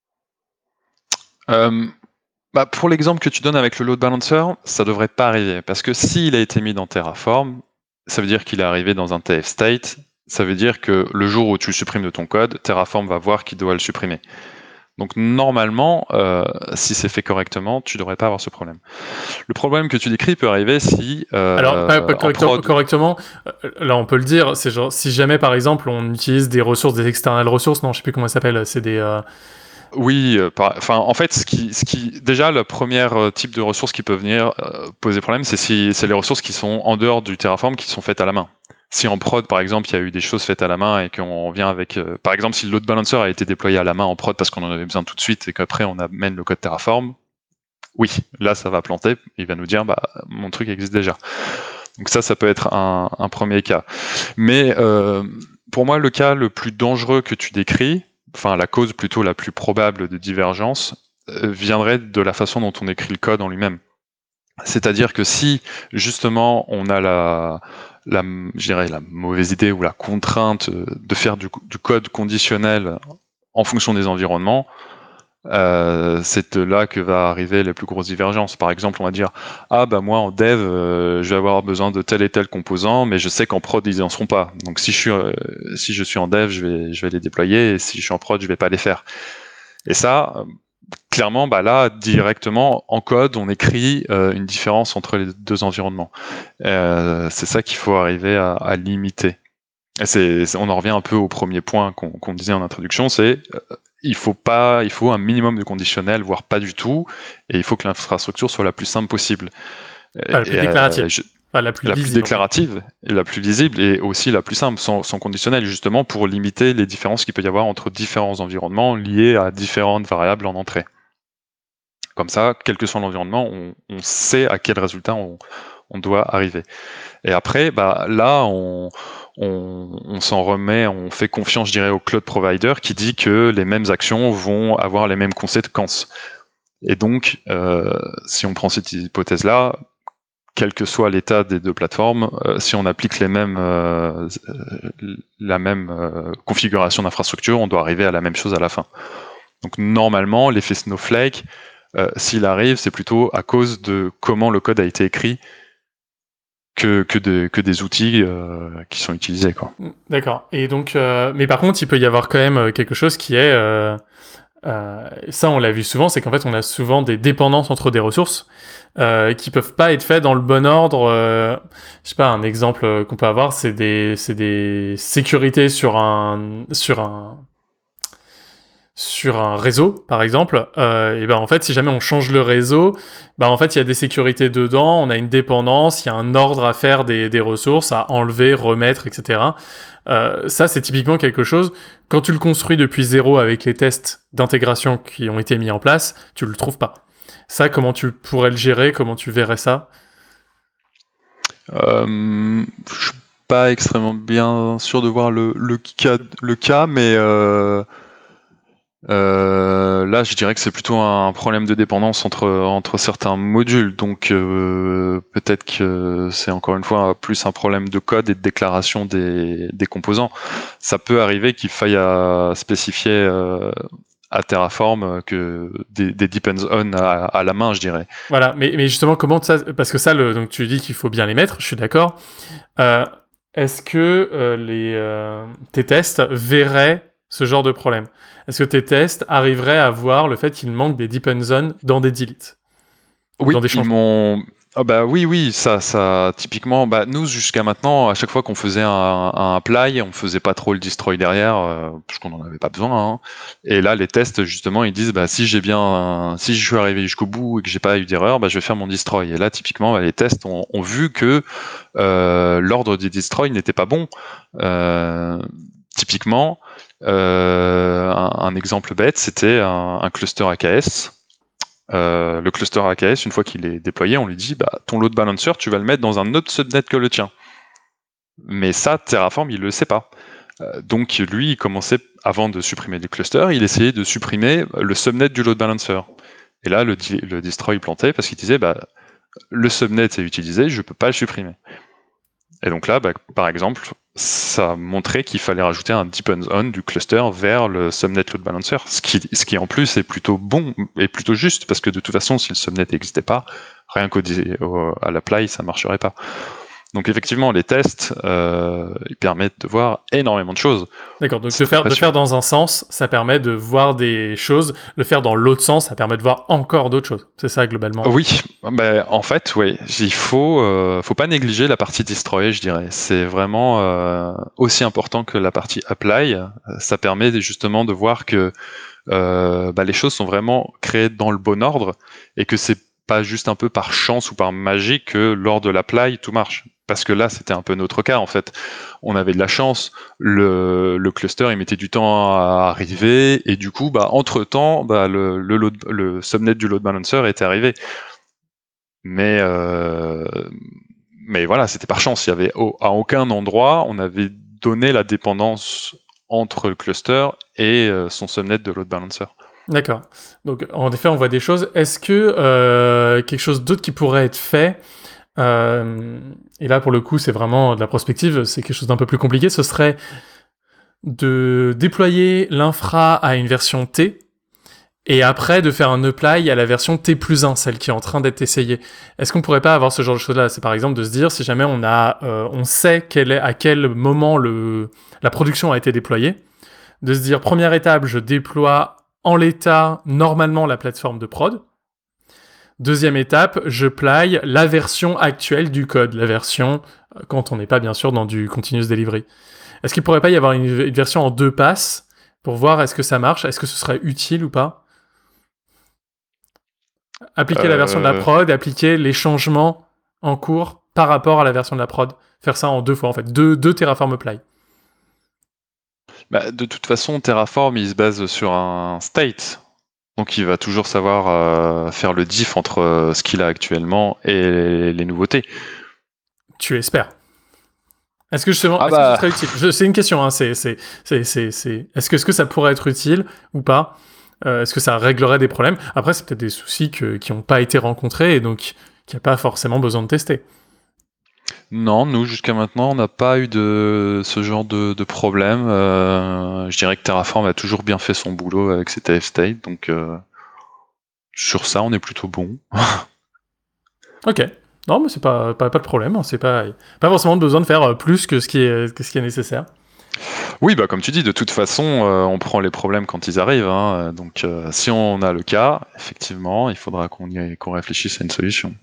L: Euh, bah pour l'exemple que tu donnes avec le load balancer, ça devrait pas arriver. Parce que s'il a été mis dans Terraform, ça veut dire qu'il est arrivé dans un T F state. Ça veut dire que le jour où tu le supprimes de ton code, Terraform va voir qu'il doit le supprimer. Donc normalement, euh, si c'est fait correctement, tu devrais pas avoir ce problème. Le problème que tu décris peut arriver si... Euh,
K: Alors, pas, pas correctement,
L: prod...
K: correctement, euh, là on peut le dire, c'est genre, si jamais par exemple on utilise des ressources, des external ressources, non je sais plus comment ça s'appelle, c'est des... Euh...
L: Oui, euh, par... enfin en fait, ce qui, ce qui, déjà le premier type de ressources qui peut venir euh, poser problème, c'est si c'est les ressources qui sont en dehors du Terraform, qui sont faites à la main. Si en prod, par exemple, il y a eu des choses faites à la main et qu'on vient avec... Euh, par exemple, si le load balancer a été déployé à la main en prod parce qu'on en avait besoin tout de suite et qu'après on amène le code Terraform, oui, là ça va planter, il va nous dire bah mon truc existe déjà. Donc ça, ça peut être un, un premier cas. Mais euh, pour moi, le cas le plus dangereux que tu décris, enfin la cause plutôt la plus probable de divergence, euh, viendrait de la façon dont on écrit le code en lui-même. C'est-à-dire que si justement on a la, la, je dirais la mauvaise idée ou la contrainte de faire du, du code conditionnel en fonction des environnements, euh, c'est là que va arriver les plus grosses divergences. Par exemple, on va dire ah bah moi en dev euh, je vais avoir besoin de tel et tel composant, mais je sais qu'en prod ils en seront pas. Donc si je suis euh, si je suis en dev, je vais je vais les déployer, et si je suis en prod, je vais pas les faire. Et ça, clairement, bah là, directement, en code, on écrit euh, une différence entre les deux environnements. Euh, c'est ça qu'il faut arriver à, à limiter. Et c'est, c'est, on en revient un peu au premier point qu'on, qu'on disait en introduction, c'est euh, il faut pas, il faut un minimum de conditionnel, voire pas du tout, et il faut que l'infrastructure soit la plus simple possible.
K: Ah, la plus et, déclarative. Euh, je, enfin, la plus,
L: la
K: visible,
L: plus déclarative, et la plus visible, et aussi la plus simple, sans, sans conditionnel, justement pour limiter les différences qu'il peut y avoir entre différents environnements liés à différentes variables en entrée. Comme ça, quel que soit l'environnement, on, on sait à quel résultat on, on doit arriver. Et après, bah, là, on, on, on s'en remet, on fait confiance, je dirais, au cloud provider qui dit que les mêmes actions vont avoir les mêmes conséquences. Et donc, euh, si on prend cette hypothèse-là, quel que soit l'état des deux plateformes, euh, si on applique les mêmes, euh, la même euh, configuration d'infrastructure, on doit arriver à la même chose à la fin. Donc normalement, l'effet Snowflake, euh, s'il arrive, c'est plutôt à cause de comment le code a été écrit que, que, de, que des outils euh, qui sont utilisés, quoi.
K: D'accord. Et donc, euh, mais par contre, il peut y avoir quand même quelque chose qui est... Euh... Euh, ça, on l'a vu souvent, c'est qu'en fait, on a souvent des dépendances entre des ressources euh, qui peuvent pas être faites dans le bon ordre. Euh, je sais pas, un exemple qu'on peut avoir, c'est des, c'est des sécurités sur un, sur un, sur un réseau, par exemple. Euh, et ben en fait, si jamais on change le réseau, ben en fait, il y a des sécurités dedans, on a une dépendance, il y a un ordre à faire des, des ressources, à enlever, remettre, et cetera. Euh, ça, c'est typiquement quelque chose, quand tu le construis depuis zéro avec les tests d'intégration qui ont été mis en place, tu le trouves pas. Ça, comment tu pourrais le gérer? Comment tu verrais ça?
L: Euh, je suis pas extrêmement bien sûr de voir le, le, cas, le cas, mais euh, euh, là, je dirais que c'est plutôt un problème de dépendance entre, entre certains modules. Donc, euh, peut-être que c'est encore une fois plus un problème de code et de déclaration des, des composants. Ça peut arriver qu'il faille à spécifier euh, à Terraform que des, des depends on à, à la main, je dirais.
K: Voilà, mais, mais justement, comment ça... Parce que ça, le, donc tu dis qu'il faut bien les mettre, je suis d'accord. Euh, est-ce que euh, les, euh, tes tests verraient ce genre de problème? Est-ce que tes tests arriveraient à voir le fait qu'il manque des depend zones dans des deletes?
L: Oui,
K: dans des
L: ils
K: changements?
L: m'ont... Ah bah oui, oui, ça, ça, typiquement, bah nous jusqu'à maintenant, à chaque fois qu'on faisait un, un apply, on faisait pas trop le destroy derrière, euh, parce qu'on en avait pas besoin. Hein. Et là, les tests justement, ils disent, bah si j'ai bien, euh, si je suis arrivé jusqu'au bout et que j'ai pas eu d'erreur, bah je vais faire mon destroy. Et là, typiquement, bah, les tests ont, ont vu que euh, l'ordre des destroy n'était pas bon. Euh, typiquement, euh, un, un exemple bête, c'était un, un cluster A K S. Euh, le cluster A K S, une fois qu'il est déployé, on lui dit bah, ton load balancer, tu vas le mettre dans un autre subnet que le tien. Mais ça, Terraform, il le sait pas. Euh, donc lui, il commençait, avant de supprimer les clusters, il essayait de supprimer le subnet du load balancer. Et là, le, le destroy plantait parce qu'il disait bah, le subnet est utilisé, je peux pas le supprimer. Et donc là, bah, par exemple, ça montrait qu'il fallait rajouter un depends on du cluster vers le subnet load balancer, ce qui, ce qui en plus est plutôt bon et plutôt juste, parce que de toute façon, si le subnet n'existait pas, rien qu'au à l'apply, ça marcherait pas. Donc effectivement, les tests, euh, ils permettent de voir énormément de choses.
K: D'accord, donc le faire, de faire dans un sens, ça permet de voir des choses, le faire dans l'autre sens, ça permet de voir encore d'autres choses. C'est ça, globalement?
L: Oui, bah, en fait, oui, il faut, euh, faut pas négliger la partie destroy, je dirais. C'est vraiment euh, aussi important que la partie apply. Ça permet justement de voir que euh, bah, les choses sont vraiment créées dans le bon ordre et que c'est pas juste un peu par chance ou par magie que lors de l'apply, tout marche. Parce que là, c'était un peu notre cas, en fait. On avait de la chance, le, le cluster, il mettait du temps à arriver, et du coup, bah, entre-temps, bah, le, le, load, le subnet du load balancer était arrivé. Mais, euh, mais voilà, c'était par chance. Il y avait, au, à aucun endroit, on avait donné la dépendance entre le cluster et euh, son subnet de load balancer.
K: D'accord. Donc, en effet, on voit des choses. Est-ce que euh, quelque chose d'autre qui pourrait être fait, euh, et là, pour le coup, c'est vraiment de la prospective, c'est quelque chose d'un peu plus compliqué, ce serait de déployer l'infra à une version T, et après de faire un apply à la version T plus un, celle qui est en train d'être essayée. Est-ce qu'on pourrait pas avoir ce genre de choses-là? C'est par exemple de se dire, si jamais on a, euh, on sait quel est, à quel moment le, la production a été déployée, de se dire, première étape, je déploie en l'état, normalement, la plateforme de prod. Deuxième étape, je plie la version actuelle du code, la version, quand on n'est pas bien sûr dans du continuous delivery. Est-ce qu'il pourrait pas y avoir une, une version en deux passes pour voir est-ce que ça marche, est-ce que ce serait utile ou pas? Appliquer euh... la version de la prod, appliquer les changements en cours par rapport à la version de la prod. Faire ça en deux fois, en fait. Deux, deux Terraform apply.
L: Bah, de toute façon, Terraform, il se base sur un state. Donc il va toujours savoir euh, faire le diff entre euh, ce qu'il a actuellement et les, les nouveautés.
K: Tu espères. Est-ce que justement,
L: ah
K: est-ce
L: bah...
K: que ce serait utile? Je, c'est une question, hein, c'est, c'est, c'est, c'est, c'est... Est-ce que, est-ce que ça pourrait être utile ou pas? euh, Est-ce que ça réglerait des problèmes? Après, c'est peut-être des soucis que, qui n'ont pas été rencontrés et donc qu'il n'y a pas forcément besoin de tester.
L: Non, nous, jusqu'à maintenant, on n'a pas eu de ce genre de, de problème. Euh, je dirais que Terraform a toujours bien fait son boulot avec ses T F state, donc euh, sur ça, on est plutôt bon.
K: Ok. Non, mais c'est pas, pas, pas de problème. C'est pas, pas forcément besoin de faire plus que ce qui est, que ce qui est nécessaire.
L: Oui, bah comme tu dis, de toute façon, euh, on prend les problèmes quand ils arrivent. Hein, donc, euh, si on a le cas, effectivement, il faudra qu'on y- qu'on réfléchisse à une solution.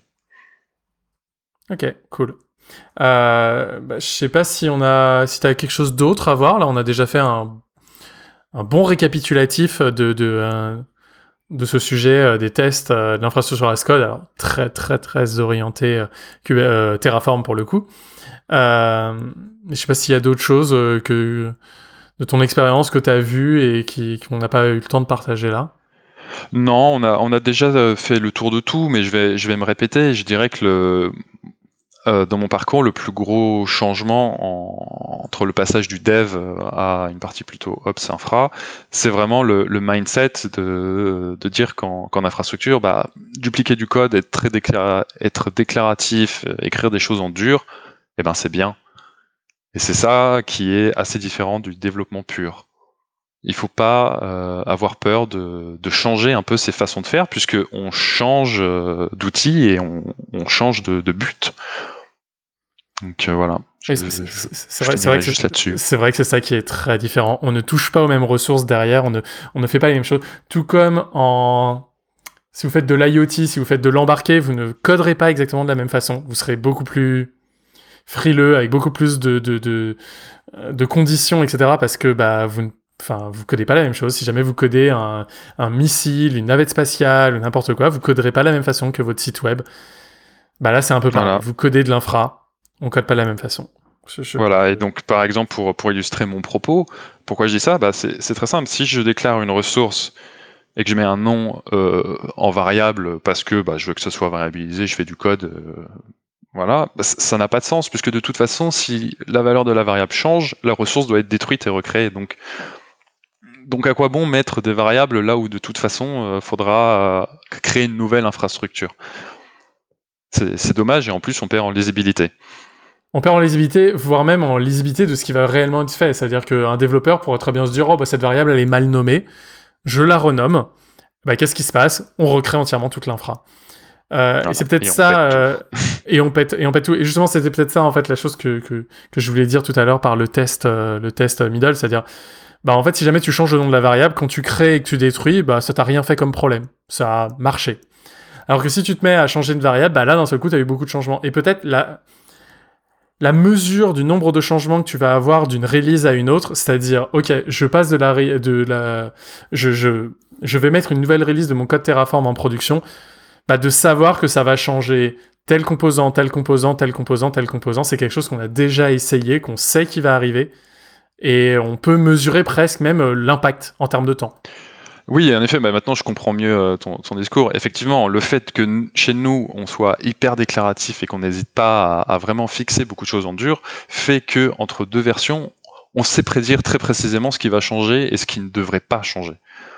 K: Ok, cool. Euh, bah, je sais pas si on a, si t'as quelque chose d'autre à voir. Là, on a déjà fait un, un bon récapitulatif de, de, euh, de ce sujet, euh, des tests euh, de l'infrastructure as code. Alors, très, très, très orienté euh, Q- euh, Terraform pour le coup. Euh, je sais pas s'il y a d'autres choses euh, que de ton expérience que t'as vu et qui qu'on n'a pas eu le temps de partager là.
L: Non, on a, on a déjà euh, fait le tour de tout, mais je vais, je vais me répéter. Je dirais que le, euh, dans mon parcours, le plus gros changement en- entre le passage du dev euh, à une partie plutôt ops infra, c'est vraiment le, le mindset de, de dire qu'en qu'en infrastructure, bah, dupliquer du code, être très déclara- être déclaratif, euh, écrire des choses en dur, eh ben c'est bien. Et c'est ça qui est assez différent du développement pur. Il faut pas euh, avoir peur de, de changer un peu ses façons de faire, puisque on change euh, d'outil et on, on change de, de but. Donc euh, voilà. Je,
K: Oui, c'est- c'est-
L: je-
K: c'est-
L: je
K: c'est vrai, c'est
L: finirai
K: vrai que
L: juste
K: c'est-
L: là-dessus.
K: c'est vrai que c'est ça qui est très différent. On ne touche pas aux mêmes ressources derrière, on ne, on ne fait pas les mêmes choses. Tout comme en... Si vous faites de l'IoT, si vous faites de l'embarqué, vous ne coderez pas exactement de la même façon. Vous serez beaucoup plus frileux, avec beaucoup plus de, de, de, de conditions, et cetera. Parce que bah, vous ne Enfin, vous codez pas la même chose. Si jamais vous codez un, un missile, une navette spatiale ou n'importe quoi, vous coderez pas de la même façon que votre site web. Bah là, c'est un peu pareil.
L: Voilà.
K: Vous codez de l'infra, on code pas de la même façon. Je- je-
L: Voilà, et donc par exemple, pour, pour illustrer mon propos, pourquoi je dis ça, bah, c'est c'est très simple. Si je déclare une ressource et que je mets un nom euh, en variable parce que bah, je veux que ce soit variabilisé, je fais du code, euh, voilà, bah, c- ça n'a pas de sens, puisque de toute façon, si la valeur de la variable change, la ressource doit être détruite et recréée. Donc, donc à quoi bon mettre des variables là où de toute façon, il faudra euh, créer une nouvelle infrastructure? C'est c'est dommage, et en plus, on perd en lisibilité.
K: On perd en lisibilité, voire même en lisibilité de ce qui va réellement être fait. C'est-à-dire qu'un développeur pourrait très bien se dire, oh, bah, cette variable, elle est mal nommée, je la renomme. Bah, qu'est-ce qui se passe? On recrée entièrement toute l'infra. Euh,
L: Voilà.
K: et c'est peut-être
L: Et on
K: ça,
L: pète tout.
K: euh, et on pète, et on pète tout. Et justement, c'était peut-être ça, en fait, la chose que, que, que je voulais dire tout à l'heure par le test, euh, le test middle, c'est-à-dire, bah, en fait, si jamais tu changes le nom de la variable, quand tu crées et que tu détruis, bah, ça t'a rien fait comme problème. Ça a marché. Alors que si tu te mets à changer une variable, bah là, d'un seul coup, t'as eu beaucoup de changements. Et peut-être la, la mesure du nombre de changements que tu vas avoir d'une release à une autre, c'est-à-dire, ok, je passe de la, ré- de la, je, je, je vais mettre une nouvelle release de mon code Terraform en production, bah, de savoir que ça va changer tel composant, tel composant, tel composant, tel composant, c'est quelque chose qu'on a déjà essayé, qu'on sait qui va arriver, et on peut mesurer presque même euh, l'impact en termes de temps.
L: Oui, en effet, bah maintenant je comprends mieux euh, ton, ton discours. Effectivement, le fait que n- chez nous, on soit hyper déclaratif et qu'on n'hésite pas à, à vraiment fixer beaucoup de choses en dur, fait que entre deux versions, on sait prédire très précisément ce qui va changer et ce qui ne devrait pas changer.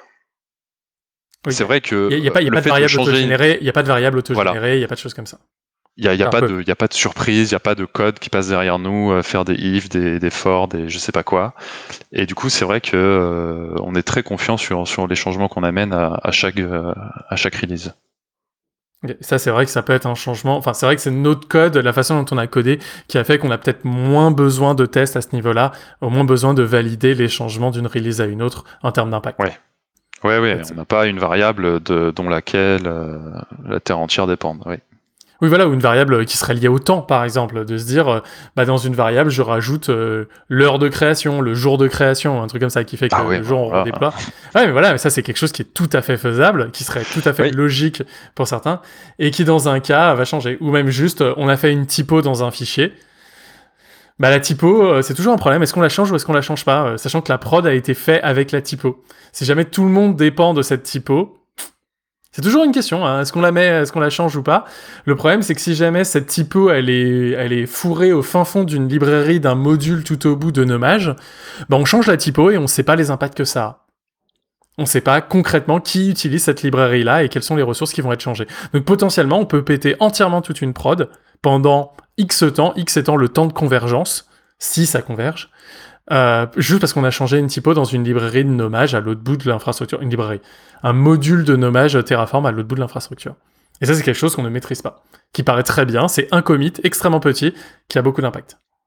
K: Oui.
L: C'est vrai que
K: Il n'y a, y a pas, y a
L: le
K: pas de
L: fait de
K: variable
L: changer,
K: autogénérée, il n'y a pas de variable
L: Voilà.
K: autogénérée, il n'y a pas de choses comme ça.
L: il n'y a, il y a
K: Ah,
L: pas
K: peu.
L: de, il y a pas de surprise, il n'y a pas de code qui passe derrière nous, euh, faire des if, des, des for, des je sais pas quoi. Et du coup, c'est vrai que euh, on est très confiant sur, sur les changements qu'on amène à, à chaque, euh, à chaque release.
K: Ok. Ça, c'est vrai que ça peut être un changement. Enfin, c'est vrai que c'est notre code, la façon dont on a codé, qui a fait qu'on a peut-être moins besoin de tests à ce niveau-là, au moins besoin de valider les changements d'une release à une autre en termes d'impact.
L: Ouais. Ouais, ouais,
K: Peut-être.
L: on n'a pas une variable de, dont laquelle euh, la Terre entière dépend. Oui.
K: Oui, voilà, ou une variable qui serait liée au temps, par exemple, de se dire, euh, bah, dans une variable, je rajoute euh, l'heure de création, le jour de création, un truc comme ça, qui fait que
L: Ah ouais,
K: le jour on
L: voilà.
K: redéploie. Ouais, mais voilà, mais ça, c'est quelque chose qui est tout à fait faisable, qui serait tout à fait
L: Oui.
K: logique pour certains, et qui, dans un cas, va changer. Ou même juste, euh, on a fait une typo dans un fichier. Bah, la typo, euh, c'est toujours un problème. Est-ce qu'on la change ou est-ce qu'on la change pas, euh, sachant que la prod a été faite avec la typo. Si jamais tout le monde dépend de cette typo, c'est toujours une question, hein. Est-ce qu'on la met, est-ce qu'on la change ou pas? Le problème, c'est que si jamais cette typo, elle est, elle est fourrée au fin fond d'une librairie, d'un module tout au bout de nommage, bah on change la typo et on sait pas les impacts que ça a. On sait pas concrètement qui utilise cette librairie-là et quelles sont les ressources qui vont être changées. Donc potentiellement, on peut péter entièrement toute une prod pendant X temps, X étant le temps de convergence, si ça converge, Euh, juste parce qu'on a changé une typo dans une librairie de nommage à l'autre bout de l'infrastructure. Une librairie. Un module de nommage Terraform à l'autre bout de l'infrastructure. Et ça, c'est quelque chose qu'on ne maîtrise pas. Qui paraît très bien, c'est un commit extrêmement petit qui a beaucoup d'impact.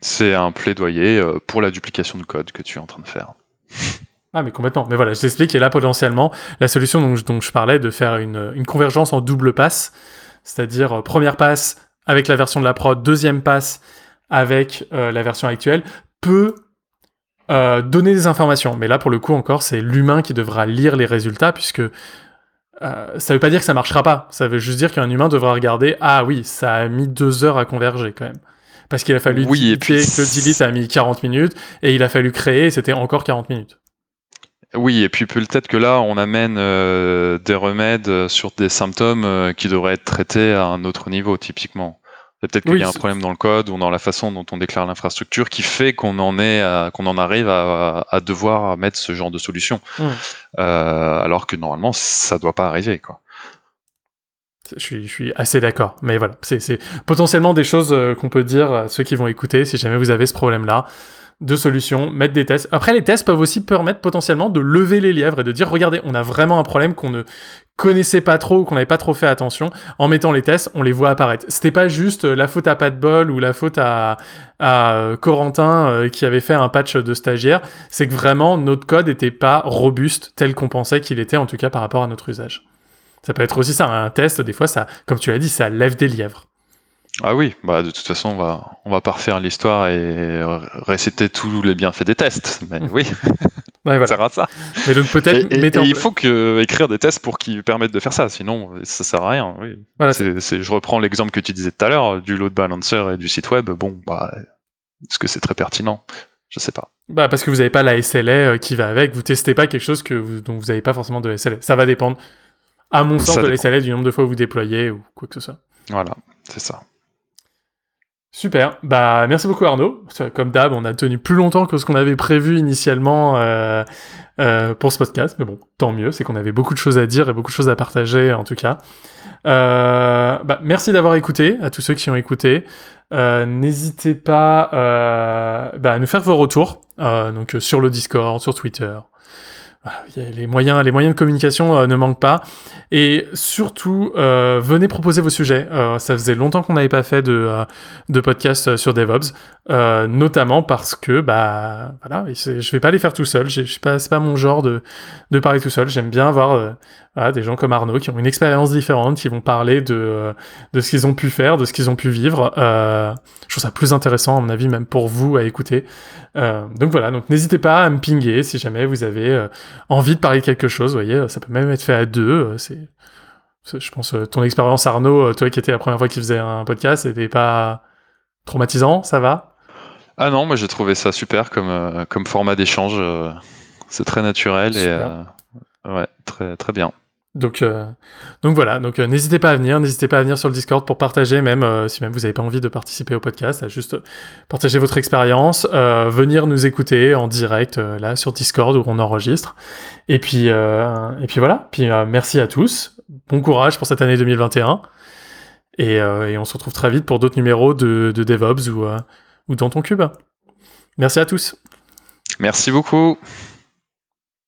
L: C'est un plaidoyer euh, pour la duplication de code que tu es en train de faire.
K: Ah, mais complètement. Mais voilà, je t'explique. Et là, potentiellement, la solution dont je, dont je parlais, de faire une, une convergence en double passe, c'est-à-dire euh, première passe avec la version de la prod, deuxième passe avec euh, la version actuelle, peut euh, donner des informations. Mais là, pour le coup, encore, c'est l'humain qui devra lire les résultats, puisque euh, ça veut pas dire que ça marchera pas. Ça veut juste dire qu'un humain devra regarder, ah oui, ça a mis deux heures à converger quand même. Parce qu'il a fallu
L: Oui, et
K: deliter,
L: puis
K: que le delete a mis quarante minutes, et il a fallu créer, et c'était encore quarante minutes.
L: Oui, et puis peut-être que là, on amène euh, des remèdes sur des symptômes euh, qui devraient être traités à un autre niveau, typiquement. Peut-être qu'il
K: Oui,
L: y a un
K: c'est-
L: problème dans le code ou dans la façon dont on déclare l'infrastructure qui fait qu'on en est, à- qu'on en arrive à, à devoir mettre ce genre de solution,
K: Hmm.
L: Euh, alors que normalement, ça doit pas arriver, quoi.
K: Je suis, je suis assez d'accord. Mais voilà, c'est, c'est potentiellement des choses euh, qu'on peut dire à ceux qui vont écouter si jamais vous avez ce problème-là. Deux solutions, mettre des tests. Après, les tests peuvent aussi permettre potentiellement de lever les lièvres et de dire, regardez, on a vraiment un problème qu'on ne connaissait pas trop ou qu'on n'avait pas trop fait attention. En mettant les tests, on les voit apparaître. C'était pas juste euh, la faute à pas de bol ou la faute à, à euh, Corentin euh, qui avait fait un patch de stagiaire. C'est que vraiment, notre code n'était pas robuste tel qu'on pensait qu'il était, en tout cas par rapport à notre usage. Ça peut être aussi ça, un test, des fois, ça, comme tu l'as dit, ça lève des lièvres.
L: Ah oui, bah de toute façon, on va, on va pas refaire l'histoire et réciter tous les bienfaits des tests. Mais oui,
K: Ouais,
L: ça
K: voilà.
L: sert à ça.
K: Mais donc
L: Et,
K: peut-être
L: et-
K: mettez
L: et
K: en
L: il
K: pla-
L: faut que, écrire des tests pour qu'ils permettent de faire ça, sinon ça sert à rien. Oui.
K: Voilà,
L: C'est, c'est- je reprends l'exemple que tu disais tout à l'heure du load balancer et du site web. Bon, bah, est-ce que c'est très pertinent? Je sais pas.
K: Bah parce que vous n'avez pas la S L A euh, qui va avec, vous testez pas quelque chose que vous, dont vous n'avez pas forcément de S L A. Ça va dépendre, à mon sens,
L: Ça
K: de la
L: dépend.
K: S L A, du nombre de fois où vous déployez ou quoi que ce soit.
L: Voilà, c'est ça.
K: Super, bah merci beaucoup Arnaud. Comme d'hab, on a tenu plus longtemps que ce qu'on avait prévu initialement euh, euh, pour ce podcast, mais bon, tant mieux, c'est qu'on avait beaucoup de choses à dire et beaucoup de choses à partager en tout cas. Euh, bah, merci d'avoir écouté, à tous ceux qui ont écouté. Euh, n'hésitez pas euh, bah, à nous faire vos retours, euh, donc euh, sur le Discord, sur Twitter. Voilà, y a les moyens, les moyens de communication euh, ne manquent pas. Et surtout, euh, venez proposer vos sujets. Euh, ça faisait longtemps qu'on n'avait pas fait de, euh, de podcast sur DevOps, euh, notamment parce que, bah, voilà, et c'est- je vais pas les faire tout seul. J'ai- je sais pas, c'est pas mon genre de, de parler tout seul. J'aime bien avoir euh, voilà, des gens comme Arnaud qui ont une expérience différente, qui vont parler de, euh, de ce qu'ils ont pu faire, de ce qu'ils ont pu vivre. Euh, je trouve ça plus intéressant, à mon avis, même pour vous à écouter. Euh, donc voilà, donc n'hésitez pas à me pinguer si jamais vous avez euh, envie de parler de quelque chose. Vous voyez, ça peut même être fait à deux. euh, C'est, c'est- je pense, euh, ton expérience, Arnaud, euh, toi qui étais la première fois qu'il faisait un podcast, c'était pas traumatisant, ça va?
L: Ah non, moi j'ai trouvé ça super comme, euh, comme format d'échange. euh, c'est très naturel
K: Super.
L: et euh, ouais, très, très bien.
K: Donc, euh, donc voilà, donc euh, n'hésitez pas à venir, n'hésitez pas à venir sur le Discord pour partager, même euh, si même vous n'avez pas envie de participer au podcast, à juste partager votre expérience, euh, venir nous écouter en direct euh, là sur Discord où on enregistre. Et puis, euh, et puis voilà, puis euh, merci à tous, bon courage pour cette année deux mille vingt et un, et, euh, et on se retrouve très vite pour d'autres numéros de, de DevOps ou, euh, ou dans ton cube. Merci à tous.
L: Merci beaucoup.